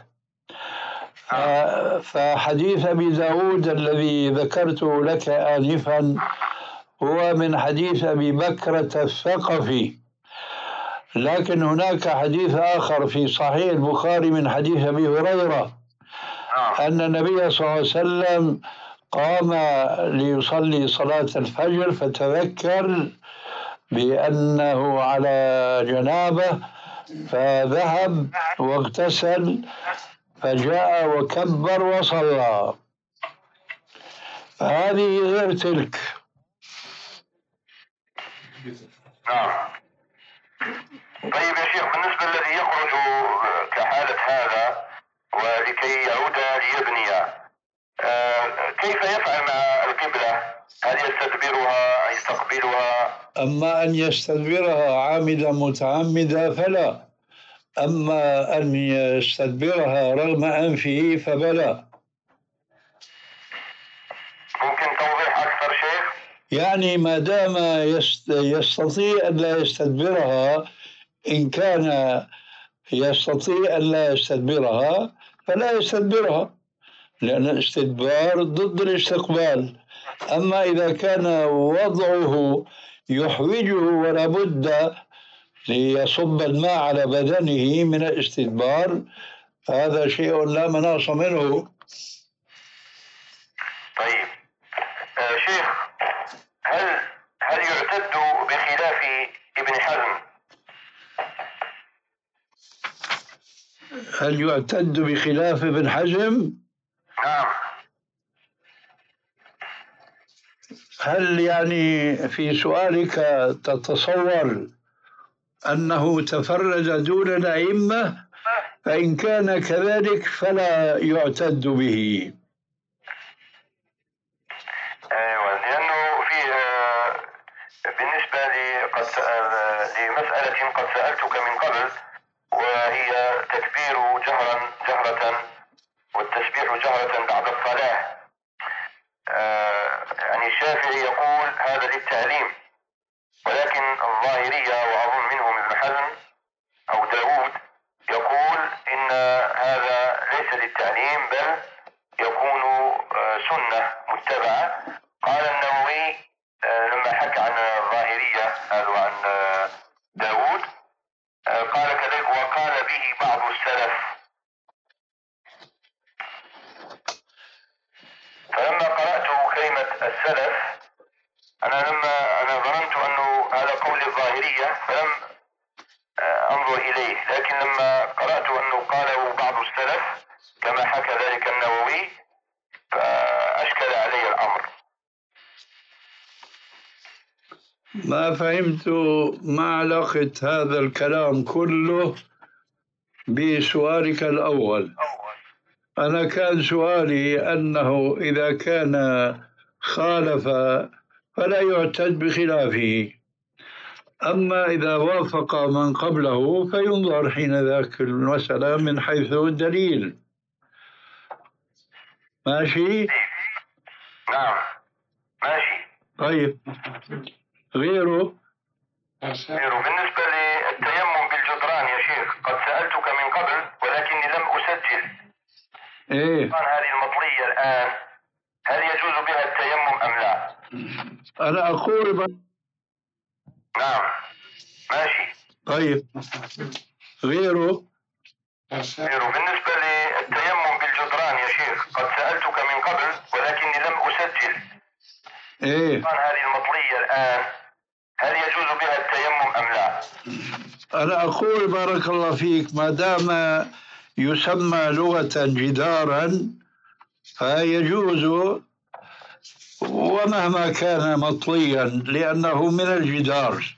فحديث أبي داود الذي ذكرته لك آنفا هو من حديث أبي بكرة الثقفي، لكن هناك حديث آخر في صحيح البخاري من حديث أبي هريرة أن النبي صلى الله عليه وسلم قام ليصلي صلاة الفجر فتذكر بأنه على جنابه فذهب واغتسل فجاء وكبر وصلى، فهذه غير تلك. نعم. طيب يا شيخ، بالنسبة الذي يخرج كحالة هذا ولكي يعود ليبني آه كيف يفعل مع القبلة؟ هل يستدبرها يستقبلها؟ أما أن يستدبرها عامدا متعمدا فلا، أما أن يستدبرها رغم أنفه فبلا. ممكن توضيح أكثر شيخ؟ يعني ما دام يستطيع أن لا يستدبرها، إن كان يستطيع أن لا يستدبرها فلا يستدبرها، لأن الاستدبار ضد الاستقبال. أما إذا كان وضعه يحوجه ولا بد ليصب الماء على بدنه من الاستدبار فهذا شيء لا مناص منه. طيب آه شيخ، هل هل يعتد بخلاف ابن حزم؟ هل يعتد بخلاف ابن حزم؟ نعم. هل يعني في سؤالك تتصور أنه تفرد دون الأئمة؟ فإن كان كذلك فلا يعتد به. أيوة، لأنه في آه، بالنسبة لي قد لمسألة قد سألتك من قبل، وهي تكبير جهرا جهرة والتسبيح جهرة بعد الصلاة. آه، يعني الشافعي يقول هذا للتعليم، ولكن الظاهرية وأظن منهم ابن حزم أو داود يقول إن هذا ليس للتعليم بل يكون آه، سنة متبعة. قال النووي آه، لما حكى عن الظاهرية قالوا عن آه، داود آه، قال كذلك وقال به بعض السلف. فلما قرأت كلمة السلف أنا لما أنا ظننت أنه هذا قول الظاهرية فلم آه، أنظر إليه، لكن لما قرأت أنه قاله بعض السلف كما حكى ذلك النووي فأشكل علي الأمر. ما فهمت ما علاقة هذا الكلام كله بسؤالك الأول. أنا كان سؤالي أنه إذا كان خالف فلا يعتد بخلافه، أما إذا وافق من قبله فينظر حين ذاك المسألة من حيث الدليل. ماشي؟ نعم ماشي. طيب غيره؟ غيره بالنسبة للتيمم بالجدران يا شيخ قد سألتك من قبل ولكني لم أسجل. إيه؟ هذه المطلية الآن هل يجوز بها التيمم أم لا؟ أنا أقول ب... نعم ماشي. طيب غيره؟ غيره بالنسبة للتيمم بالجدران يا شيخ قد سألتك من قبل ولكني لم أسجل. إيه؟ هذه المطلية الآن هل يجوز بها التيمم أم لا؟ أنا أقول بارك الله فيك ما دام يسمى لغة جدارا فيجوز ومهما كان مطليا لأنه من الجدار.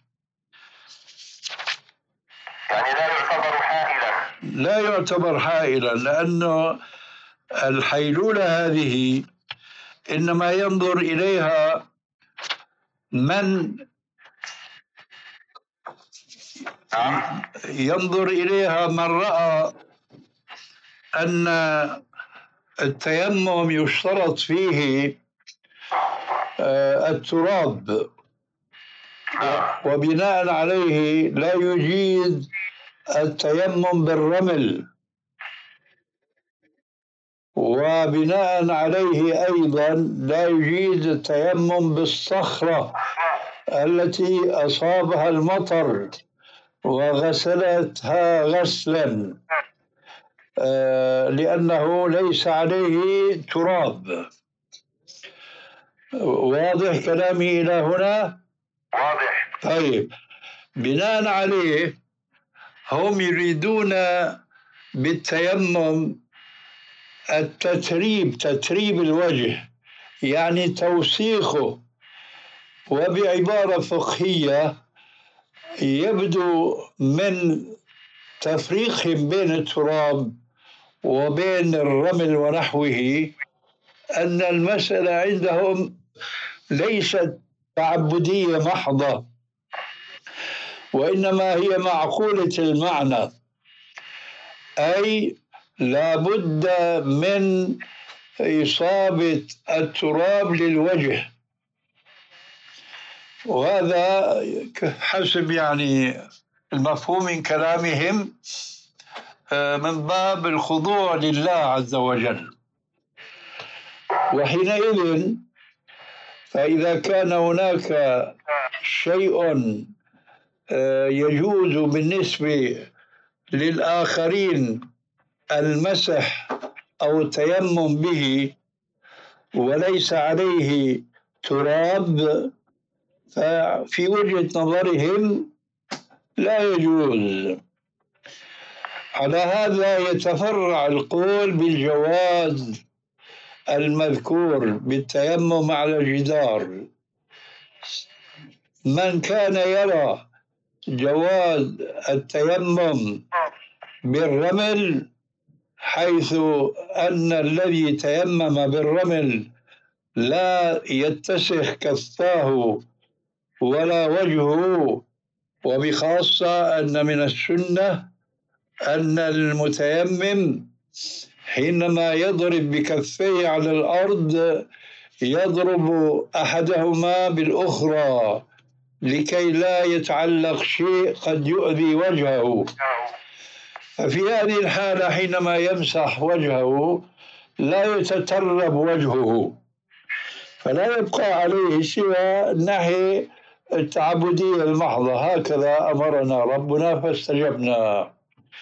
يعني لا يعتبر حائلا؟ لا يعتبر حائلا لأنه الحيلولة هذه إنما ينظر إليها من ينظر إليها من رأى أن التيمم يشترط فيه التراب وبناء عليه لا يجيز التيمم بالرمل، وبناء عليه أيضا لا يجيز التيمم بالصخرة التي أصابها المطر وغسلتها غسلا لأنه ليس عليه تراب. واضح كلامي إلى هنا؟ واضح. طيب بناء عليه هم يريدون بالتيمم التتريب، تتريب الوجه يعني توسيخه، وبعبارة فقهية يبدو من تفريقهم بين التراب وبين الرمل ونحوه أن المسألة عندهم ليست تعبدية محضة وإنما هي معقولة المعنى، أي لا بد من إصابة التراب للوجه، وهذا حسب يعني المفهوم من كلامهم من باب الخضوع لله عز وجل. وحينئذ فإذا كان هناك شيء يجوز بالنسبة للآخرين المسح أو التيمم به وليس عليه تراب ففي وجهة نظرهم لا يجوز. على هذا يتفرع القول بالجواز المذكور بالتيمم على الجدار، من كان يرى جواز التيمم بالرمل، حيث أن الذي تيمم بالرمل لا يتسخ كفاه ولا وجهه، وبخاصة أن من السنة أن المتيمم حينما يضرب بكفيه على الأرض يضرب أحدهما بالأخرى لكي لا يتعلق شيء قد يؤذي وجهه. ففي هذه الحالة حينما يمسح وجهه لا يتترب وجهه، فلا يبقى عليه سوى الناحية التعبدية المحضة. هكذا أمرنا ربنا فاستجبنا.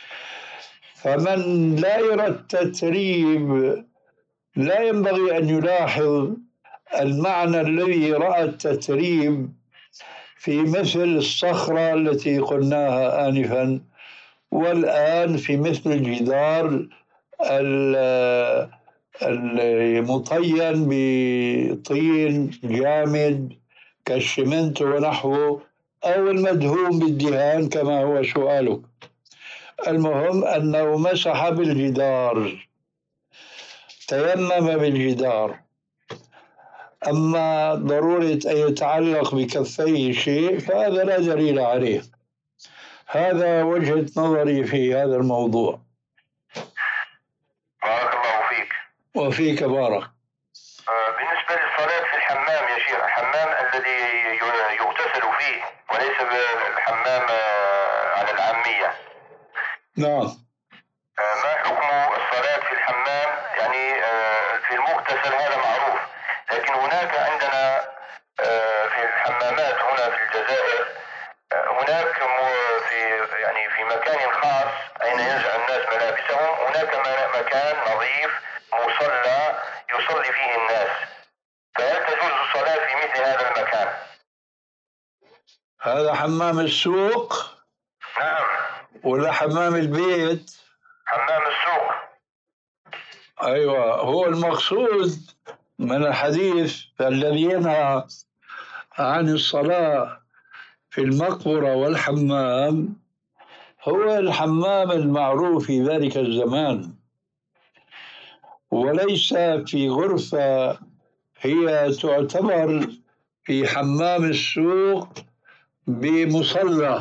فمن لا يرى التتريب لا ينبغي أن يلاحظ المعنى الذي رأى التتريب في مثل الصخرة التي قلناها آنفا، والآن في مثل الجدار المطين بطين جامد كالشمنت ونحوه، أو المدهون بالدهان كما هو سؤالك. المهم أنه مسح بالجدار، تيمم بالجدار. أما ضرورة أن يتعلق بكفيه شيء فهذا لا دليل عليه. هذا وجهة نظري في هذا الموضوع. بارك الله فيك. وفيك بارك. بالنسبة للصلاة في الحمام يا شيخ، الحمام الذي يغتسل فيه وليس الحمام على العامية. نعم. ما حكم الصلاة في الحمام؟ يعني في المغتسل هذا معروف، لكن هناك عندنا في الحمامات هنا في الجزائر هناك في يعني في مكان خاص أين ينزع الناس ملابسهم، هناك مكان نظيف مصلى يصلي فيه الناس، فهل تجوز الصلاة في مثل هذا المكان؟ هذا حمام السوق؟ نعم. ولا حمام البيت؟ حمام السوق. أيوة، هو المقصود من الحديث الذي ينهى عن الصلاة في المقبرة والحمام هو الحمام المعروف في ذلك الزمان، وليس في غرفة هي تعتبر في حمام السوق بمصلى.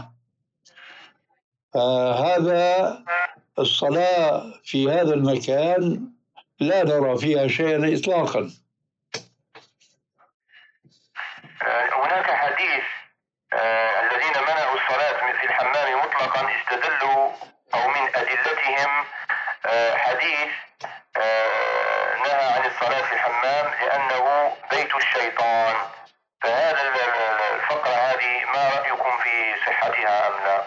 فهذا الصلاة في هذا المكان لا نرى فيها شيئا إطلاقا. هناك حديث الذين منعوا الصلاة في الحمام مطلقا استدلوا أو من أدلتهم حديث نهى عن الصلاة في الحمام لأنه بيت الشيطان. فهذا الفقرة هذه ما رأيكم في صحتها أم لا؟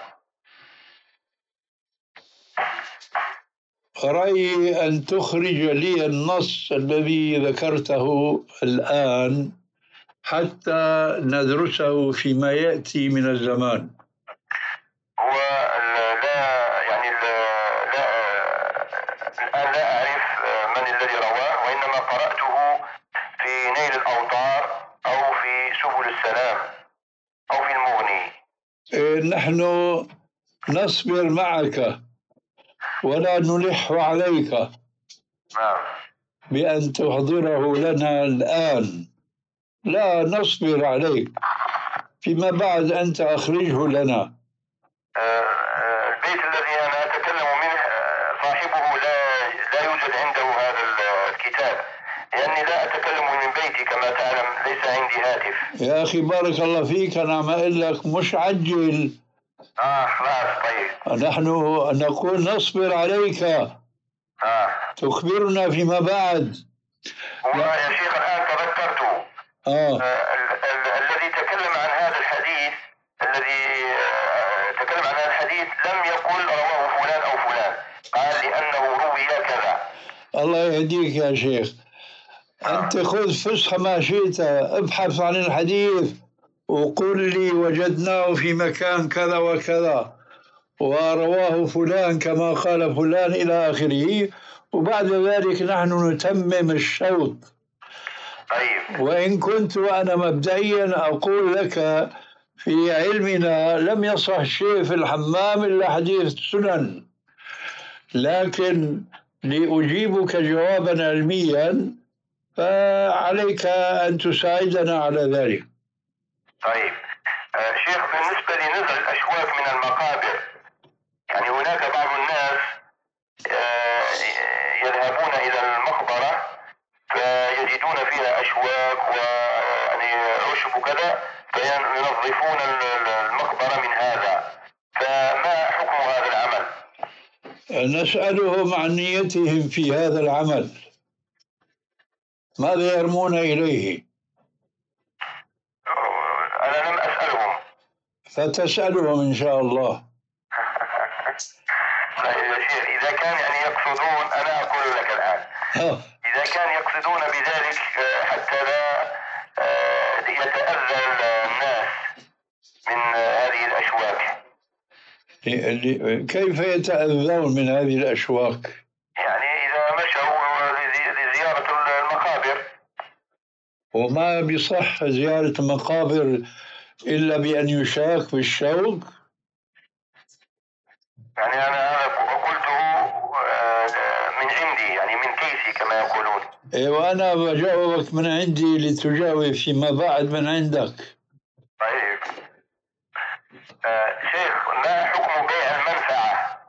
رأيي أن تخرج لي النص الذي ذكرته الآن حتى ندرسه فيما يأتي من الزمان. هو لا يعني لا الآن لا أعرف من الذي رواه، وإنما قرأته في نيل الأوطار أو في سبل السلام أو في المغني. نحن نصبر معك ولا نلح عليك بأن تحضره لنا الآن، لا نصبر عليك، فيما بعد أنت أخرجه لنا. البيت الذي أنا أتكلم منه صاحبه لا لا يوجد عنده هذا الكتاب، لأني لا أتكلم من بيتي كما تعلم، ليس عندي هاتف. يا أخي بارك الله فيك، أنا ما أقول لك مش عجل. آه خلاص طيب. نحن نقول نصبر عليك. آه. تخبرنا فيما بعد. هو يا شيخ الآن تذكرته. آه. آه ال ال الذي تكلم عن هذا الحديث الذي آه تكلم عن هذا الحديث لم يقل رواه فلان أو فلان، قال لأنه روي كذا. الله يهديك يا شيخ. آه. أنت خذ فسح ما شئت، ابحث عن الحديث وقل لي وجدناه في مكان كذا وكذا ورواه فلان كما قال فلان إلى آخره، وبعد ذلك نحن نتمم الشوط. طيب. وإن كنت أنا مبدئيا أقول لك في علمنا لم يصح شيء في الحمام إلا حديث سنن، لكن لأجيبك جوابا علميا فعليك أن تساعدنا على ذلك. طيب آه شيخ، بالنسبة لنزع الأشواك من المقابر، يعني هناك بعض الناس آه يذهبون إلى المقبرة فيجدون فيها أشواك ويعني عشب وكذا، فينظفون المقبرة من هذا، فما حكم هذا العمل؟ نسألهم عن نيتهم في هذا العمل، ماذا يرمون إليه؟ أنا لم أسألهم. فتسألهم إن شاء الله. طيب يا شيخ، إذا كان يعني يقصدون، أنا أقول لك الآن، إذا كان يقصدون بذلك حتى لا يتأذى الناس من هذه الأشواك. كيف يتأذون من هذه الأشواك؟ يعني إذا مشوا لزيارة المقابر. وما بيصح زيارة المقابر إلا بأن يشاك بالشوك. يعني أنا قلته من عندي، يعني من كيسي كما يقولون. إيه، وأنا بجاوبك من عندي لتجاوب فيما بعد من عندك. طيب آه شيخ، ما حكم بيع المنفعة؟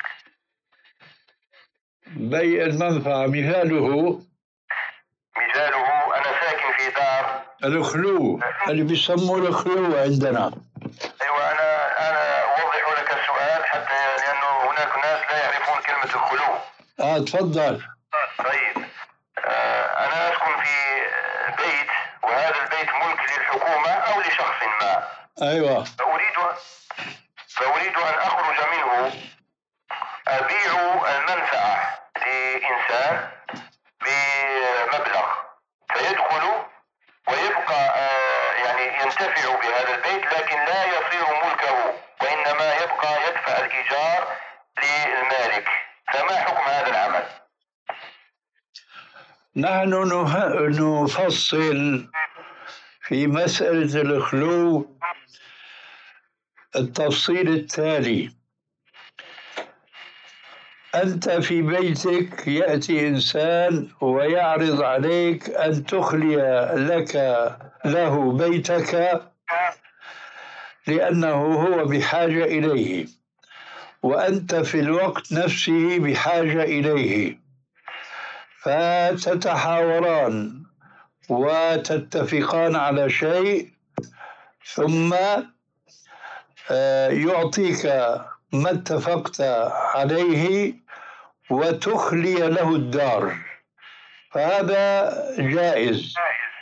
بيع المنفعة مثاله مثاله أنا ساكن في دار الخلو اللي بيسموه الخلو عندنا. أيوة، أنا أنا أوضح لك السؤال حتى لأنه هناك ناس لا يعرفون كلمة الخلو. آه تفضل. طيب آه أنا أسكن في بيت، وهذا البيت ملك للحكومة أو لشخص ما. أيوة. فأريد فأريد أن أخرج منه، أبيع المنفعة لإنسان بمبلغ فيدخل ويبقى يعني ينتفع بهذا البيت، لكن لا يصير ملكه، وإنما يبقى يدفع الإيجار للمالك. فما حكم هذا العمل؟ نحن نفصل في مسألة الخلو التفصيل التالي: أنت في بيتك يأتي إنسان ويعرض عليك أن تخلي لك له بيتك لأنه هو بحاجة إليه، وأنت في الوقت نفسه بحاجة إليه، فتتحاوران وتتفقان على شيء، ثم يعطيك ما اتفقت عليه وتخلي له الدار، فهذا جائز،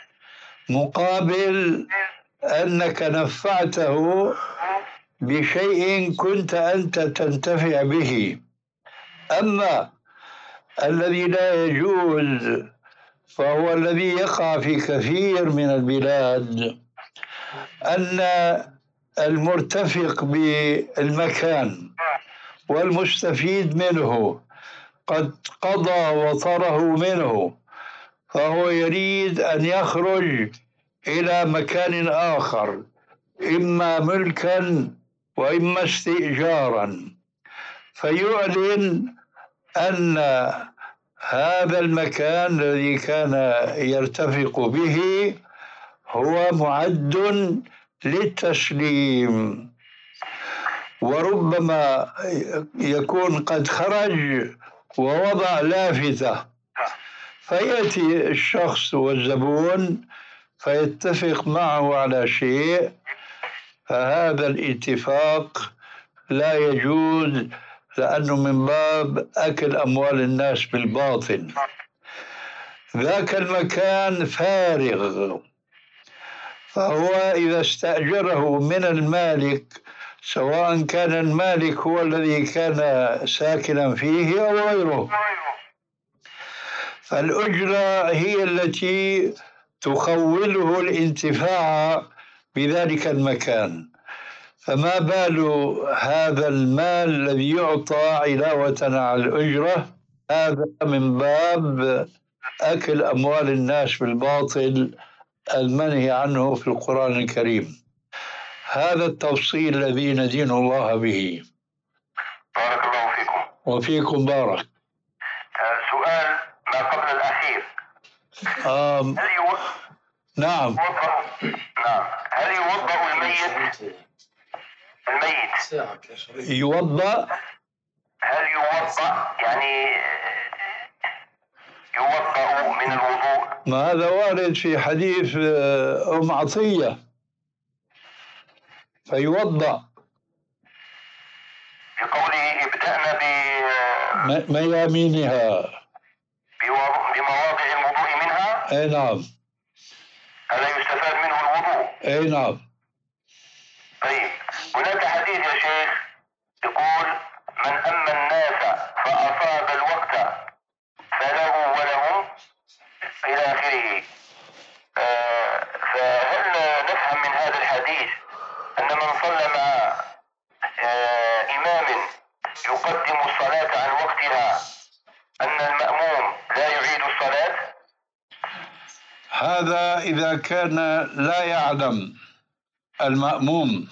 مقابل أنك نفعته بشيء كنت أنت تنتفع به. أما الذي لا يجوز فهو الذي يقع في كثير من البلاد، أن المرتفق بالمكان والمستفيد منه قد قضى وطره منه، فهو يريد أن يخرج إلى مكان آخر، إما ملكا وإما استئجارا، فيعلن أن هذا المكان الذي كان يرتفق به هو معد للتسليم، وربما يكون قد خرج ووضع لافتة، فيأتي الشخص والزبون فيتفق معه على شيء، فهذا الاتفاق لا يجوز، لأنه من باب أكل أموال الناس بالباطل. ذاك المكان فارغ، فهو إذا استأجره من المالك، سواء كان المالك هو الذي كان ساكنا فيه أو غيره، فالأجرة هي التي تخوله الانتفاع بذلك المكان، فما بال هذا المال الذي يعطى علاوة على الأجرة؟ هذا من باب أكل أموال الناس بالباطل المنهي عنه في القرآن الكريم. هذا التفصيل الذي ندين الله به. بارك الله فيكم. وفيكم بارك. سؤال ما قبل الأخير. آم هل يو... نعم. يوضأ... نعم هل يوضأ الميت الميت يوضأ هل يوضأ يعني يوضأ من الوضوء؟ ما هذا وارد في حديث أم عطية، فيوضأ في قوله ابدأنا ب ميامينها بمواضع الوضوء منها. اي نعم. هذا يستفاد منه الوضوء. اي نعم. طيب هناك حديث يا شيخ يقول من أما الناس فأصاب الوقت فله ولهم إلى آخره. آه فهل نفهم من هذا الحديث أن من صلى مع آه إمام يقدم الصلاة عن وقتها أن المأموم لا يعيد الصلاة؟ هذا إذا كان لا يعلم المأموم،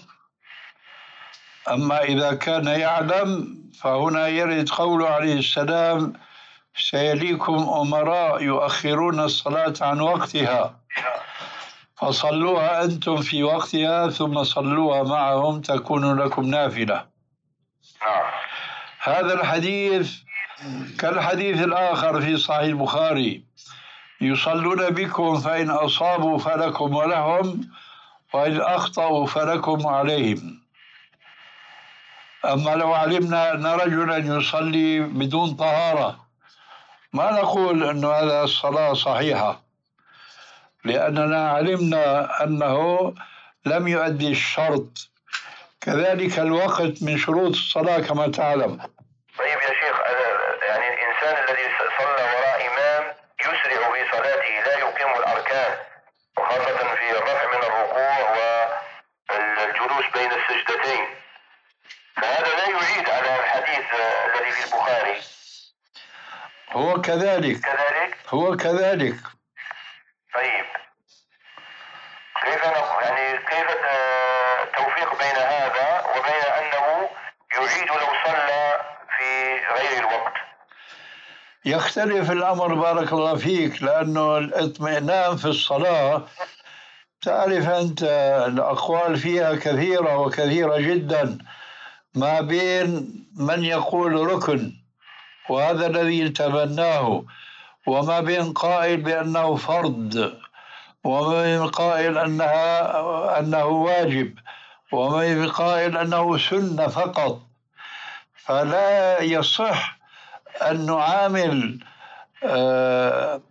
أما إذا كان يعلم فهنا يرد قوله عليه السلام سيليكم أمراء يؤخرون الصلاة عن وقتها فصلوها أنتم في وقتها ثم صلوها معهم تكون لكم نافلة. هذا الحديث كالحديث الآخر في صحيح البخاري يصلون بكم فإن أصابوا فلكم ولهم وإن أخطأوا فلكم عليهم. أما لو علمنا أن رجلا يصلي بدون طهارة ما نقول أن هذا الصلاة صحيحة، لأننا علمنا أنه لم يؤدي الشرط. كذلك الوقت من شروط الصلاة كما تعلم. طيب يا شيخ يعني الإنسان الذي صلى وراء إمام يسرع في صلاته لا يقيم الأركان وخاصة في الرفع من الركوع والجلوس بين السجدتين، فهذا لا يعيد على الحديث الذي في البخاري. هو كذلك كذلك هو كذلك. طيب كيف نقول يعني كيف التوفيق بين هذا وبين أنه يعيد لو صلى في غير الوقت؟ يختلف الأمر بارك الله فيك، لأنه الاطمئنان في الصلاة تعرف أنت الأقوال فيها كثيرة وكثيرة جدا، ما بين من يقول ركن وهذا الذي تبناه، وما بين قائل بأنه فرض، وما بين قائل أنها أنه واجب، وما بين قائل أنه سنة فقط. فلا يصح أن نعامل آآ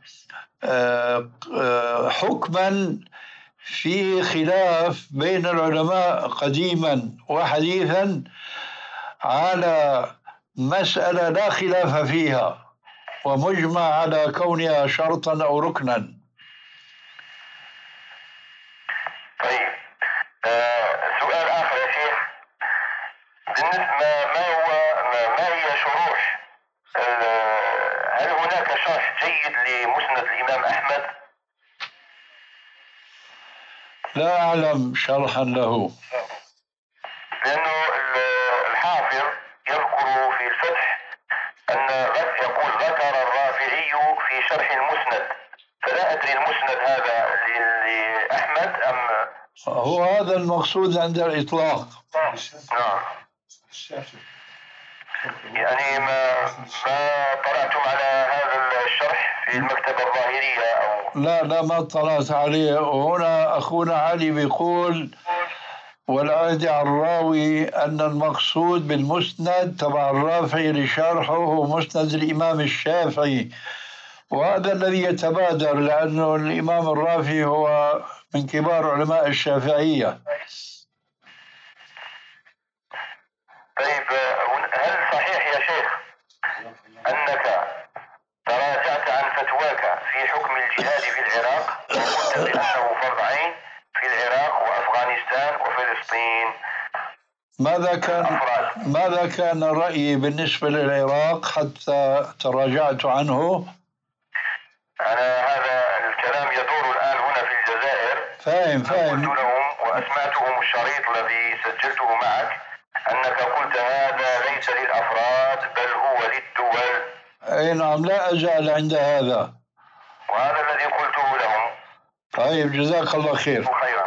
آآ حكما فيه خلاف بين العلماء قديما وحديثا على مسألة لا خلاف فيها ومجمع على كونها شرطا أو ركنا. طيب آه سؤال آخر يا شيخ، بالنسبة ما هو ما هي شروح هل هناك شرح جيد لمسند الإمام أحمد؟ لا أعلم شرحا له، لأنه الحافظ يذكر في الفتح أن يقول ذكر الرافعي في شرح المسند، فلا أدري المسند هذا لأحمد أم هو هذا المقصود عند الإطلاق. نعم. يعني ما ما طلعتم على هذا الشرح في المكتبة الظاهرية أو لا لا ما اطلعت عليه. وهنا أخونا علي بيقول والعهد على الراوي أن المقصود بالمسند تبع الرافعي لشرحه هو مسند الإمام الشافعي، وهذا الذي يتبادر لأنه الإمام الرافعي هو من كبار علماء الشافعية. طيب هل صحيح يا شيخ أنك تراجعت عن فتواك في حكم الجهاد في العراق وقلت بأنه فرض عين في العراق وأفغانستان وفلسطين؟ ماذا كان ماذا كان رأيي بالنسبة للعراق حتى تراجعت عنه؟ أنا هذا الكلام يدور الآن هنا في الجزائر. فاهم فاهم. قلت لهم وأسمعتهم الشرح الشريط الذي سجلته معك أنك قلت هذا ليس للأفراد بل هو للدول. أي نعم، لا أزال عند هذا، وهذا الذي قلته لهم. طيب جزاك الله خير. خيرا.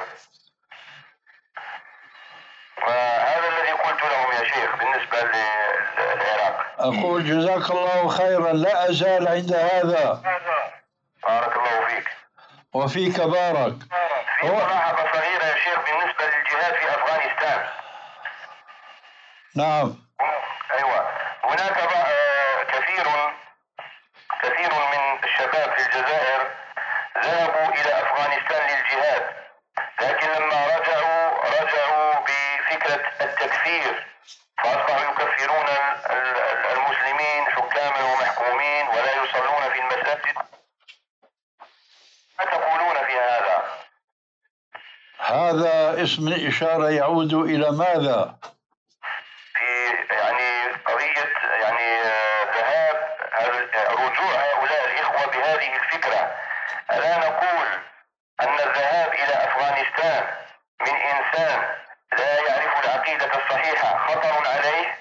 وهذا الذي قلت لهم يا شيخ بالنسبة للعراق. أقول جزاك الله خيرا، لا أزال عند هذا. بارك الله فيك. وفيك بارك. في ملاحظة صغيرة يا شيخ بالنسبة للجهاد في أفغانستان. نعم. أيوة، هناك كثير كثير من الشباب في الجزائر ذهبوا إلى أفغانستان للجهاد، لكن لما رجعوا رجعوا بفكرة التكفير، فأصبحوا يكفرون المسلمين حكاما ومحكومين ولا يصلون في المساجد. ما تقولون في هذا؟ هذا اسم الإشارة يعود إلى ماذا؟ في يعني قضية يعني ذهاب رجوع هؤلاء الإخوة بهذه الفكرة. ألا نقول أن الذهاب إلى أفغانستان من إنسان لا يعرف العقيدة الصحيحة خطر عليه؟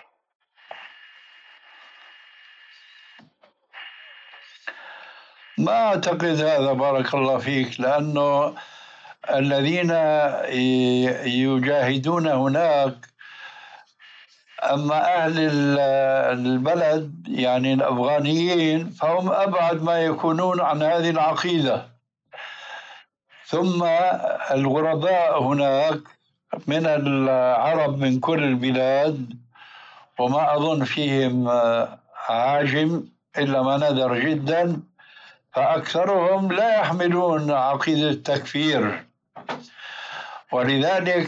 ما أعتقد هذا بارك الله فيك، لأنه الذين يجاهدون هناك أما أهل البلد يعني الأفغانيين فهم أبعد ما يكونون عن هذه العقيدة. ثم الغرباء هناك من العرب من كل البلاد، وما أظن فيهم عاجم إلا ما ندر جدا، فأكثرهم لا يحملون عقيدة التكفير. ولذلك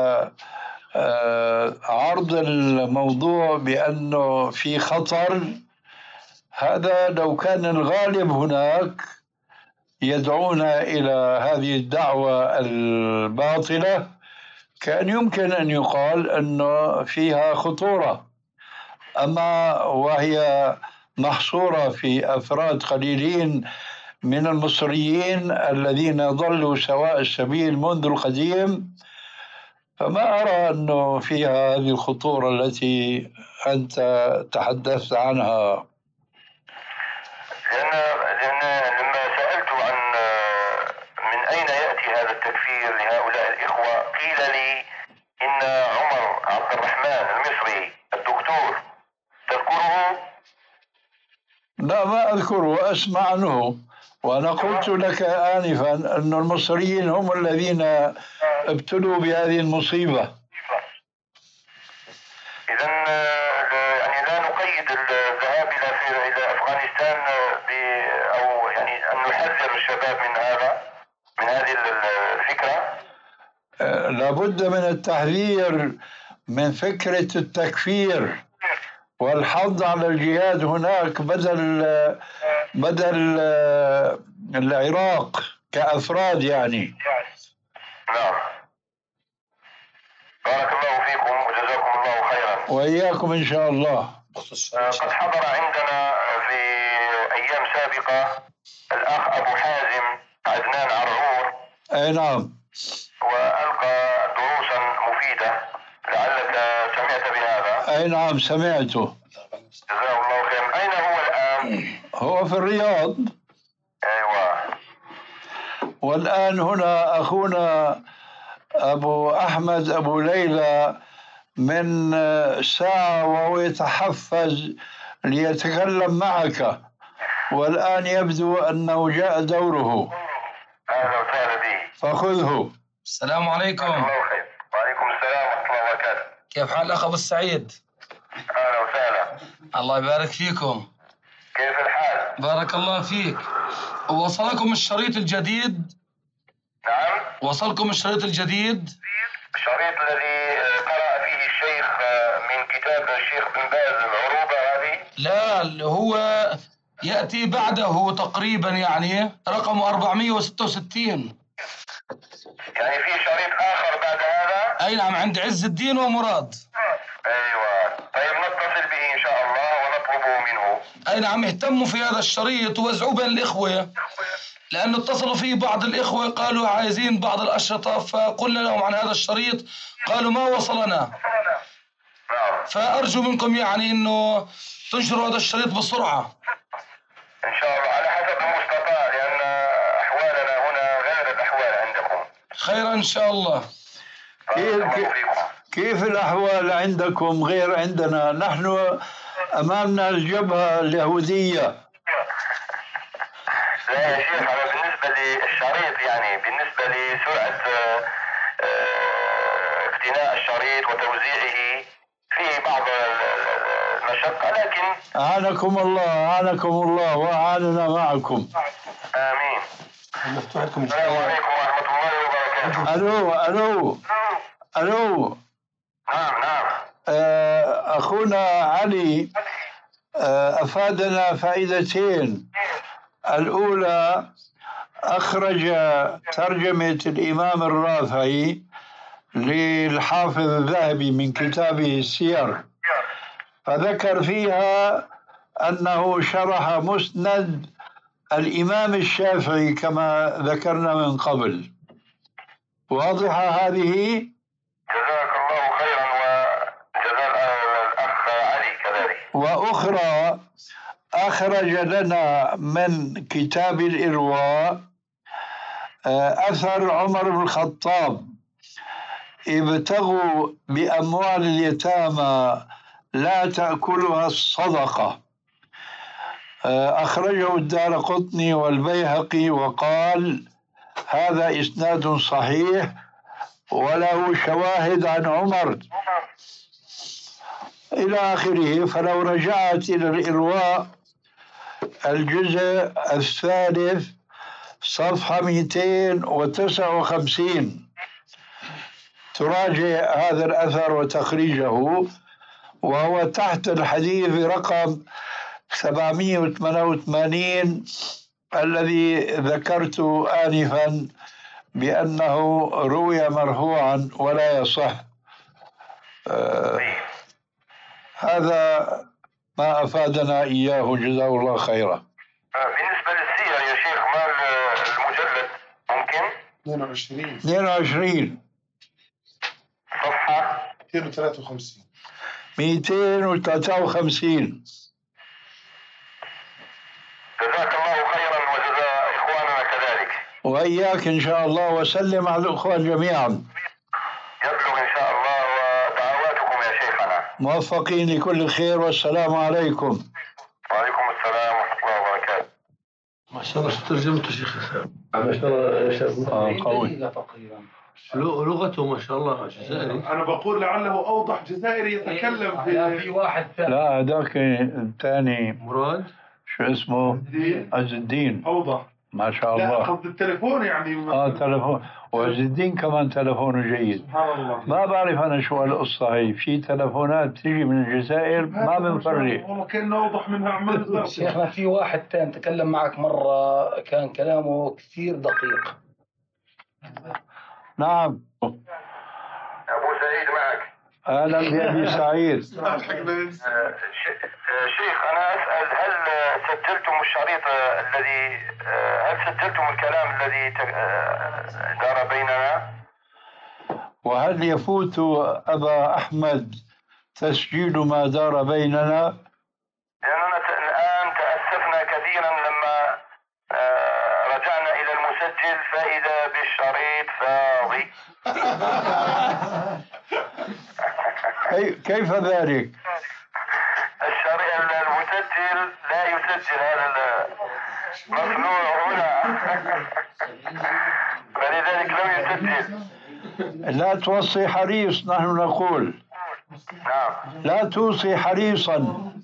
فعرض الموضوع بأنه في خطر، هذا لو كان الغالب هناك يدعون إلى هذه الدعوة الباطلة كان يمكن أن يقال أنه فيها خطورة. أما وهي محصورة في أفراد قليلين من المصريين الذين ضلوا سواء السبيل منذ القديم، فما أرى أنه فيها هذه الخطورة التي أنت تحدثت عنها. لأن لأن لما سألت عن من أين يأتي هذا التكفير لهؤلاء الإخوة، قيل لي إن عمر عبد الرحمن المصري الدكتور، تذكره؟ لا ما أذكره، أسمع عنه. وأنا قلت لك آنفا أن المصريين هم الذين ابتلوا بهذه المصيبة. إذن يعني لا نقيد الذهاب إلى إلى أفغانستان أو يعني أن نحذر الشباب من هذا من هذه الفكرة. لابد من التحذير من فكرة التكفير والحض على الجهاد هناك بدل بدل العراق كأفراد يعني. نعم. بارك الله فيكم وجزاكم الله خيرا. وإياكم إن شاء الله. قد حضر عندنا في أيام سابقة الأخ أبو حازم عدنان عرعور. أي نعم. وألقى دروسا مفيدة، لعلك سمعت بهذا. أي نعم سمعته. جزاه الله خيرا. أين هو الآن؟ هو في الرياض. أيوة. والآن هنا أخونا أبو أحمد أبو ليلى من ساعة وهو يتحفز ليتكلم معك، والآن يبدو أنه جاء دوره. أهلا وسهلا به. فخذه. السلام عليكم. الله خير. وعليكم السلام ورحمة الله وبركاته. كيف حال الأخ أبو السعيد؟ أهلا وسهلا. الله يبارك فيكم. كيف الحال؟ بارك الله فيك. وصلكم الشريط الجديد؟ نعم. وصلكم الشريط الجديد؟ الشريط الذي قرأ فيه الشيخ من كتاب الشيخ بن باز العروبة هذه؟ لا، اللي هو يأتي بعده تقريبا، يعني رقم أربعمئة وستة وستين. يعني في شريط آخر بعد هذا؟ أي نعم، عند عز الدين ومراد. أيوة. طيب نتصل به إن شاء الله ونطلبه منه. أي نعم، اهتموا في هذا الشريط ووزعوه بين الإخوة لأنه اتصلوا فيه بعض الإخوة قالوا عايزين بعض الأشرطة، فقلنا لهم عن هذا الشريط قالوا ما وصلنا. فأرجو منكم يعني إنه تنشروا هذا الشريط بسرعة إن شاء الله على حسب المستطاع، لأن أحوالنا هنا غير الأحوال عندكم. خيرا إن شاء الله. كيف, كيف الأحوال عندكم غير عندنا؟ نحن أمامنا الجبهة اليهودية. لا يا شيخ، أنا بالنسبة للشريط يعني بالنسبة لسرعة اقتناء الشريط وتوزيعه فيه بعض المشقة، لكن أعانكم الله أعانكم الله وأعاننا معكم. آمين. السلام عليكم ورحمة الله وبركاته. ألو ألو ألو. نعم نعم. أخونا علي أفادنا فائدتين. الأولى أخرج ترجمة الإمام الرافعي للحافظ الذهبي من كتابه السير، فذكر فيها أنه شرح مسند الإمام الشافعي كما ذكرنا من قبل. واضحة هذه؟ جزاك الله خيرا وجزاء الأخ علي كذلك. وأخرى أخرج لنا من كتاب الإرواء أثر عمر بن الخطاب: ابتغوا بأموال اليتامى لا تأكلها الصدقة. أخرجه الدارقطني والبيهقي وقال هذا إسناد صحيح وله شواهد عن عمر إلى آخره. فلو رجعت إلى الإرواء الجزء الثالث صفحة مئتين وتسعة وخمسين تراجع هذا الأثر وتخريجه، وهو تحت الحديث رقم سبعمئة وثمانية وثمانين الذي ذكرت آنفا بأنه روي مرفوعا ولا يصح. آه هذا ما أفادنا إياه جزاه الله خيرا. بالنسبة للسير يا شيخ، ما المجلد ممكن؟ اثنين وعشرين اثنين وعشرين صفحة مئتين وثلاثة وخمسين مئتين وثلاثة وخمسين. جزاك الله خيرا وجزاء إخواننا كذلك. وإياك إن شاء الله، وسلم على الأخوان جميعا. يبلغ إن شاء الله، ودعواتكم يا شيخنا. موفقين لكل خير، والسلام عليكم. وعليكم السلام ورحمة الله وبركاته. ما شاء الله ترجمته شيخ. ما شاء الله شيخ قوي. لغته ما شاء الله جزائري. أنا بقول لعله أوضح جزائري يتكلم في في واحد ثاني. لا هذاك الثاني مراد شو اسمه؟ عز الدين. أوضح ما شاء لا الله. قصد التليفون يعني. اه تلفون، وعز الدين كمان تلفونه جيد. سبحان الله. ما بعرف أنا شو هالقصة هي، في تلفونات تيجي من الجزائر ما بنفرق. والله كأنه أوضح منها عمل. شيخنا في واحد ثاني تكلم معك مرة كان كلامه كثير دقيق. نعم. أبو سعيد معك. أهلا بأبي سعيد. شيخ أنا أسأل، هل سجلتم الشريط الذي هل سجلتم الكلام الذي دار بيننا؟ وهل يفوت أبا أحمد تسجيل ما دار بيننا؟ لأننا الآن تأسفنا كثيرا لما رجعنا إلى المسجل فإذا بالشريط فاضي. كيف ذلك؟ الشريط المسجل لا يسجل هذا المصنوع هنا فلذلك لم يسجل. لا توصي حريص، نحن نقول نعم. لا توصي حريصا.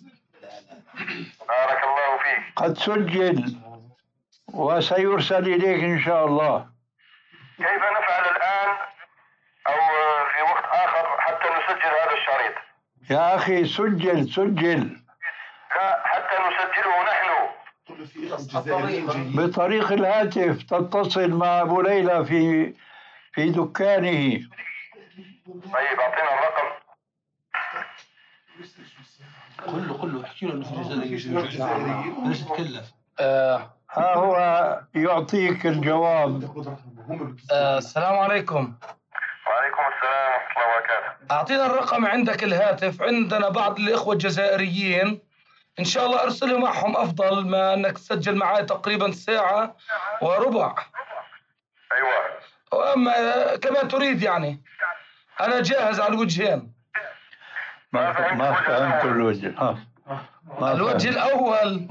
بارك الله فيك. قد سجل وسيرسل إليك إن شاء الله. كيف نفعل الآن أو في وقت آخر حتى نسجل هذا الشريط؟ يا أخي سجل سجل. لا، حتى نسجله نحن. بطريق الهاتف تتصل مع أبو ليلى في في دكانه. طيب أعطينا الرقم. كله كله احكي له انه في الجزائريين ليش تتكلف. آه ها هو يعطيك الجواب. آه السلام عليكم. وعليكم السلام ورحمة الله وبركاته. أعطينا الرقم عندك الهاتف، عندنا بعض الإخوة الجزائريين إن شاء الله أرسله معهم، أفضل ما أنك تسجل معي تقريبا ساعة وربع. أيوة. وأما كما تريد يعني، أنا جاهز على الوجهين. ما ما فهمت الوجه. ها الوجه الأول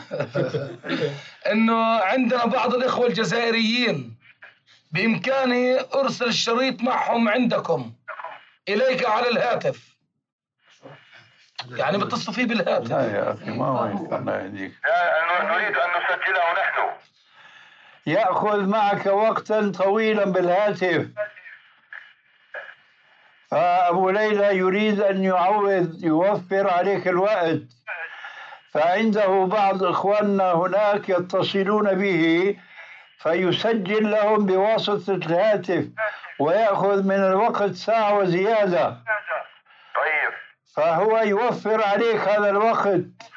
أنه عندنا بعض الإخوة الجزائريين بإمكاني أرسل الشريط معهم عندكم إليك على الهاتف، يعني بتصل فيه بالهاتف. لا يا أخي ما هو الله يهديك. لا نريد أن نسجله نحن. يأخذ معك وقتا طويلا بالهاتف. فأبو ليلى يريد أن يعوض يوفر عليك الوقت، فعنده بعض إخواننا هناك يتصلون به فيسجل لهم بواسطة الهاتف ويأخذ من الوقت ساعة وزيادة. طيب. فهو يوفر عليك هذا الوقت.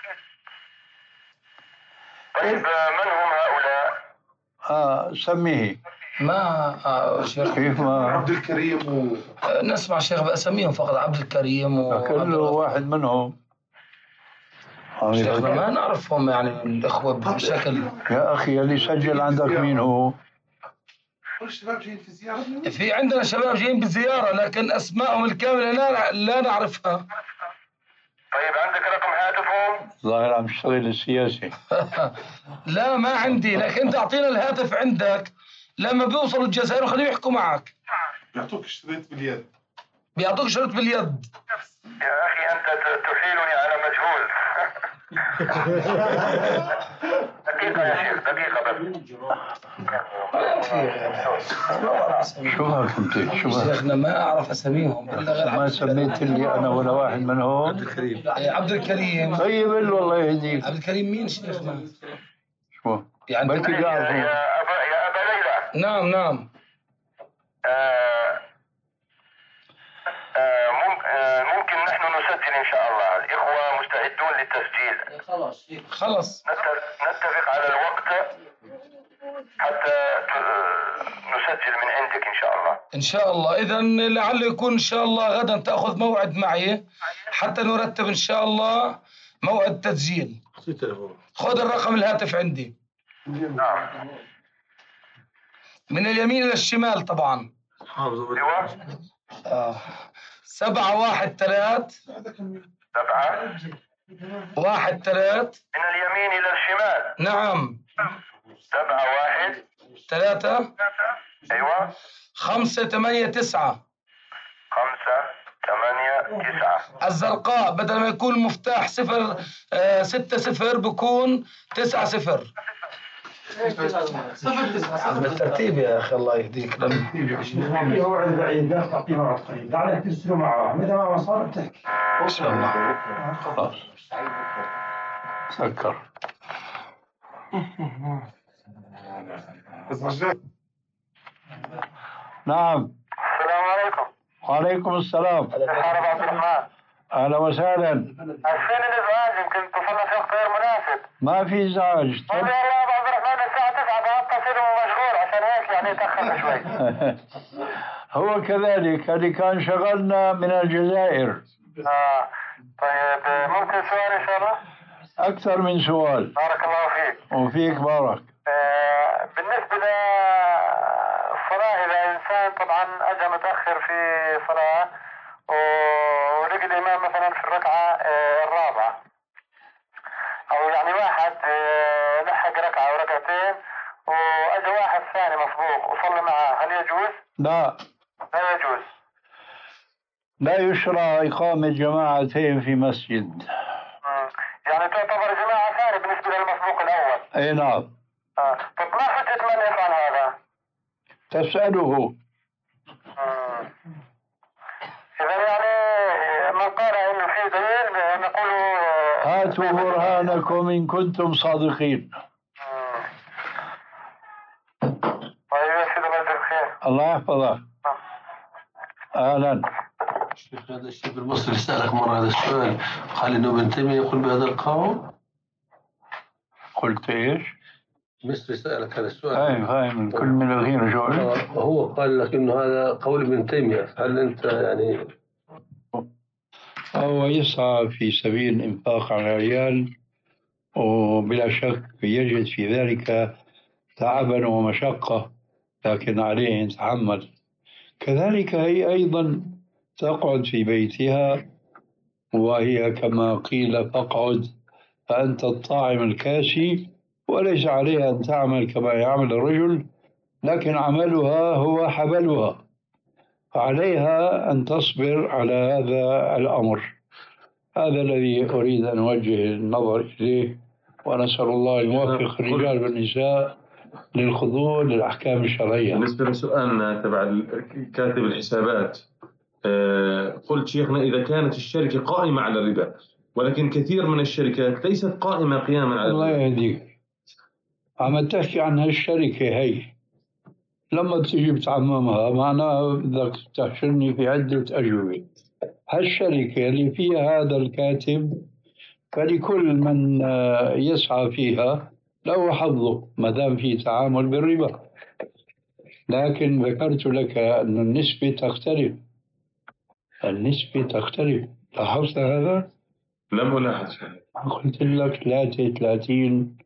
طيب من هم هؤلاء؟ آه سميه. ما آه شيخ كيف ما عبد الكريم و... آه نسمع شيخ بأسميهم فقط، عبد الكريم و كل واحد منهم. شيخنا ما نعرفهم يعني الإخوة بشكل. يا أخي اللي سجل عندك مين هو؟ الشباب جايين في زيارة. في عندنا شباب جايين بالزيارة لكن أسمائهم الكاملة لا لا نعرفها. طيب عندك رقم هاتفهم؟ ظاهر عم يشتغل السياسي. لا ما عندي، لكن أنت أعطينا الهاتف عندك، لما بيوصلوا الجزائر وخليهم يحكوا معك. يعطوك الشريط باليد. بيعطوك شريط باليد. يا أخي أنت تحيلني على مجهول. دقيقة يا شيخ دقيقة بس. شو هاك انت؟ شو هاك؟ شيخنا ما أعرف أساميهم. ما سميت لي أنا ولا واحد منهم؟ عبد الكريم. عبد الكريم. طيب والله يهديك. عبد الكريم مين شيخنا؟ شو؟ يعني بلكي يا قاعد هون. يا أبا يا أبا ليلى. نعم نعم. آه آه ممكن, آه ممكن نحن نسجل إن شاء الله، الإخوة مستعدون للتسجيل. خلاص خلاص نتفق على الوقت حتى نسجل من عندك إن شاء الله. إن شاء الله. إذا لعل يكون إن شاء الله غدا تأخذ موعد معي حتى نرتب إن شاء الله موعد تسجيل. خذ الرقم الهاتف عندي. نعم. من اليمين إلى الشمال طبعا. أيوة. آه. سبعة واحد ثلاث. سبعة. واحد ثلاث. من اليمين إلى الشمال. نعم. سبعة واحد. ثلاثة. أيوة. خمسة ثمانية تسعة. خمسة ثمانية تسعة. الزرقاء بدل ما يكون المفتاح صفر آه ستة صفر بكون تسعة صفر. بالترتيب يا أخي الله يهديك. في موعد بعيد لا تعطي موعد قريب، لعلك ترسلوا معه، متى ما وصل بتحكي. بسم الله. خلاص. سكر. نعم. السلام عليكم. وعليكم السلام. حارب عبد الرحمن. أهلا وسهلا. فين الإزعاج؟ يمكن اتصلنا في وقت غير مناسب. ما في إزعاج. والله والله أبو عبد الرحمن الساعة تسعة بتصل ومشغول عشان هيك يعني تأخر شوي. هو كذلك، هذه كان شغلنا من الجزائر. آه طيب ممكن سؤال إن شاء الله؟ أكثر من سؤال. بارك الله فيك. وفيك بارك. آه بالنسبة للصلاة، إذا إنسان طبعا أجى متأخر في صلاة ولقي الإمام مثلا في الركعة آه الرابعة، أو يعني واحد آه لحق ركعة أو ركعتين وأجى واحد ثاني مسبوق وصلى معاه، هل يجوز؟ لا. لا يجوز. لا يشرع إقامة جماعتين في مسجد. مم. يعني تعتبر جماعة ثانية بالنسبة للمسبوق الأول. أي نعم. آه. طب ما حجة من يفعل هذا؟ تسأله. إذا يعني من قال إنه في دليل نقول هاتوا برهانكم إن كنتم صادقين. طيب يا سيدي الله يجزيك خير. الله يحفظك. أهلا. شيخ هذا الشاب المصري سألك مرة هذا السؤال، قال إنه ابن تيمية يقول بهذا القول. قلت إيش؟ مصري سألك هذا السؤال. فاهم فاهم كل من الغير شو هو قال لك إنه هذا قول ابن تيمية، هل أنت يعني هو يسعى في سبيل الإنفاق على العيال، وبلا شك يجد في ذلك تعبا ومشقة، لكن عليه أن يتحمل. كذلك هي أيضا تقعد في بيتها، وهي كما قيل فاقعد فأنت الطاعم الكاسي، وليس عليها أن تعمل كما يعمل الرجل، لكن عملها هو حبلها، فعليها أن تصبر على هذا الأمر. هذا الذي أريد أن أوجه النظر إليه، ونسأل الله أن يوفق الرجال والنساء للخضوع للأحكام الشرعية. بالنسبة لسؤالنا تبع كاتب الحسابات، قلت شيخنا إذا كانت الشركة قائمة على الربا، ولكن كثير من الشركات ليست قائمة قياما على الله الربا. يهديك، عم تحكي عن هالشركة هي، لما تيجي بتعممها معناها بدك تحشرني في عدة أجوبة. هالشركة اللي فيها هذا الكاتب، فلكل من يسعى فيها له حظه ما دام في تعامل بالربا، لكن ذكرت لك أن النسبة تختلف. النسبة تختلف، لاحظت هذا؟ لم ألاحظ. قلت لك ثلاثة ثلاثين،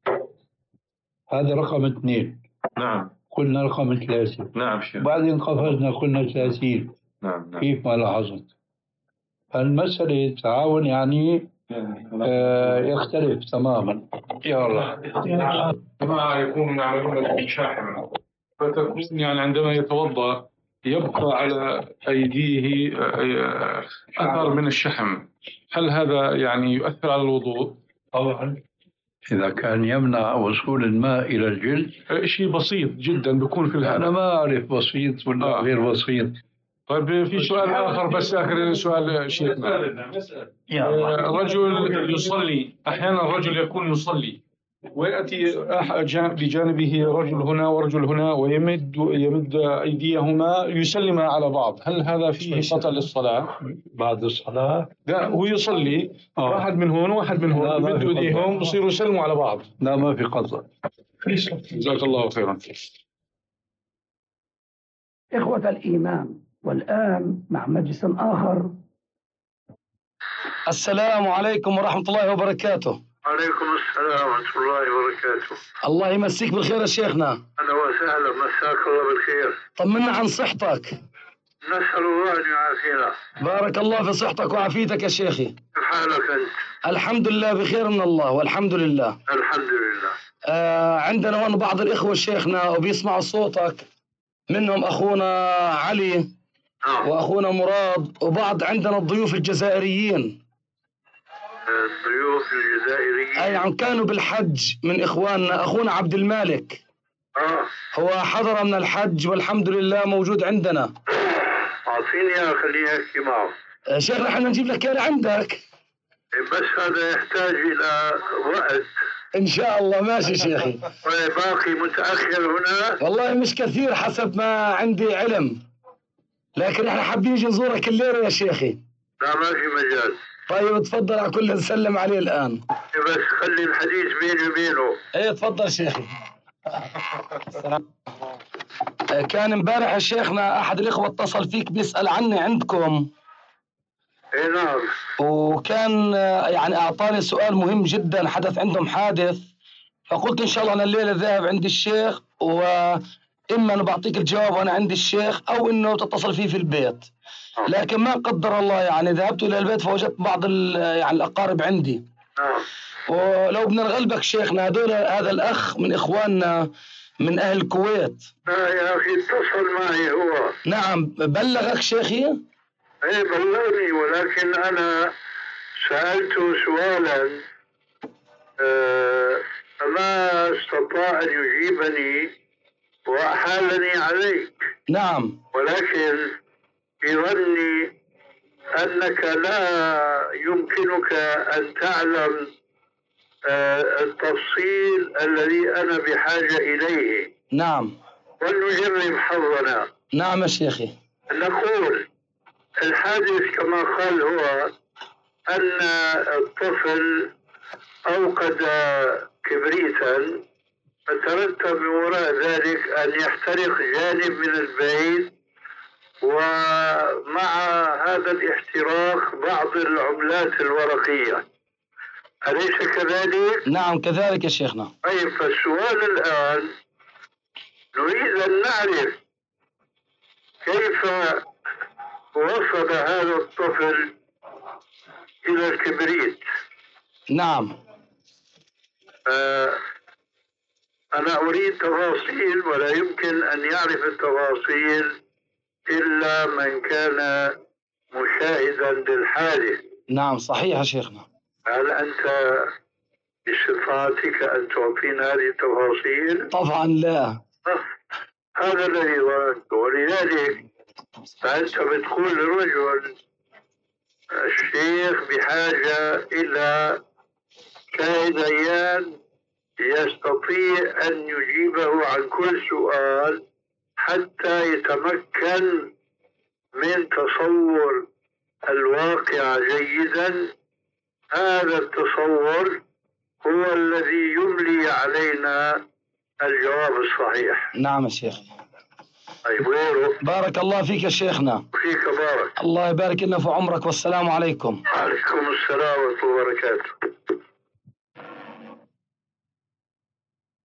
هذا رقم اثنين. نعم. قلنا رقم ثلاثة. نعم شيخ. بعدين قفزنا قلنا ثلاثين. نعم نعم. كيف ما لاحظت؟ فالمسألة التعاون يعني آه يختلف تماما. يا الله. ما يكون يعملون بالشاحن، فتكون يعني عندما يتوضأ يبقى على أيديه أثر من الشحم، هل هذا يعني يؤثر على الوضوء؟ طبعا إذا كان يمنع وصول الماء إلى الجلد شيء بسيط جدا بيكون في الهذا. أنا ما أعرف بسيط ولا آه. غير بسيط. طيب في سؤال آخر بس آخر سؤال شيخنا. رجل يصلي، أحيانا الرجل يكون يصلي ويأتي بجانبه رجل هنا ورجل هنا ويمد يمد أيديهما يسلم على بعض، هل هذا فيه خطأ للصلاة؟ بعد الصلاة؟ لا هو يصلي آه. واحد من هون واحد من هون يمدوا أيديهم يصيروا يسلموا على بعض. لا ما في خطأ. جزاك الله خيرا. إخوة الإيمان، والآن مع مجلس آخر. السلام عليكم ورحمة الله وبركاته. عليكم السلام ورحمة الله وبركاته. الله يمسيك بالخير يا شيخنا. أهلا وسهلا، مساك الله بالخير. طمنا عن صحتك. نسأل الله أن يعافينا. بارك الله في صحتك وعافيتك يا شيخي. كيف حالك أنت؟ الحمد لله بخير من الله والحمد لله. الحمد لله. آه عندنا هون بعض الإخوة شيخنا وبيسمعوا صوتك، منهم أخونا علي آه. وأخونا مراد، وبعض عندنا الضيوف الجزائريين. الضيوف الجزائريين أي عم كانوا بالحج من إخواننا. أخونا عبد المالك آه. هو حضر من الحج والحمد لله موجود عندنا. أعطيني إياه خليني أحكي معه. آه شيخنا احنا نجيب لك إياه عندك، بس هذا يحتاج إلى وقت. إن شاء الله. ماشي شيخي. باقي متأخر هنا؟ والله مش كثير حسب ما عندي علم، لكن احنا حابين نجي نزورك الليلة يا شيخي. لا ما في مجال. طيب تفضل، على كل نسلم عليه الآن. بس خلي الحديث بيني وبينه. ايه تفضل شيخي. كان امبارح يا شيخنا أحد الإخوة اتصل فيك بيسأل عني عندكم. اي نعم. وكان يعني أعطاني سؤال مهم جدا، حدث عندهم حادث، فقلت إن شاء الله أنا الليلة ذاهب عند الشيخ، وإما أنا بعطيك الجواب وأنا عند الشيخ أو إنه تتصل فيه في البيت. لكن ما قدر الله يعني ذهبت إلى البيت فوجدت بعض يعني الأقارب عندي. نعم. ولو بدنا نغلبك شيخنا، هذول هذا الأخ من إخواننا من أهل الكويت. لا يا أخي اتصل معي هو. نعم بلغك شيخي؟ ايه بلغني، ولكن أنا سألته سؤالا أه فما استطاع أن يجيبني وأحالني عليك. نعم. ولكن في ظني أنك لا يمكنك أن تعلم أه التفصيل الذي أنا بحاجة إليه. نعم. ولنجرب حظنا. نعم يا شيخي. نقول الحادث كما قال هو أن الطفل أوقد كبريتا فترتب من وراء ذلك أن يحترق جانب من البيت، ومع هذا الاحتراق بعض العملات الورقية. أليس كذلك؟ نعم كذلك يا شيخنا. طيب، فالسؤال الآن نريد أن نعرف كيف وصل هذا الطفل إلى الكبريت. نعم. آه أنا أريد تفاصيل، ولا يمكن أن يعرف التفاصيل إلا من كان مشاهدا للحادث. نعم صحيح يا شيخنا. هل أنت بصفاتك أن تعطينا هذه التفاصيل؟ طبعا لا. هذا الذي ظننته، ولذلك فأنت بتقول للرجل الشيخ بحاجة إلى شاهد عيان يستطيع أن يجيبه عن كل سؤال حتى يتمكن من تصور الواقع جيدا. هذا التصور هو الذي يملي علينا الجواب الصحيح. نعم يا شيخ. طيب، غيره. بارك الله فيك يا شيخنا. فيك بارك. الله يبارك لنا في عمرك، والسلام عليكم. وعليكم السلام ورحمة الله وبركاته.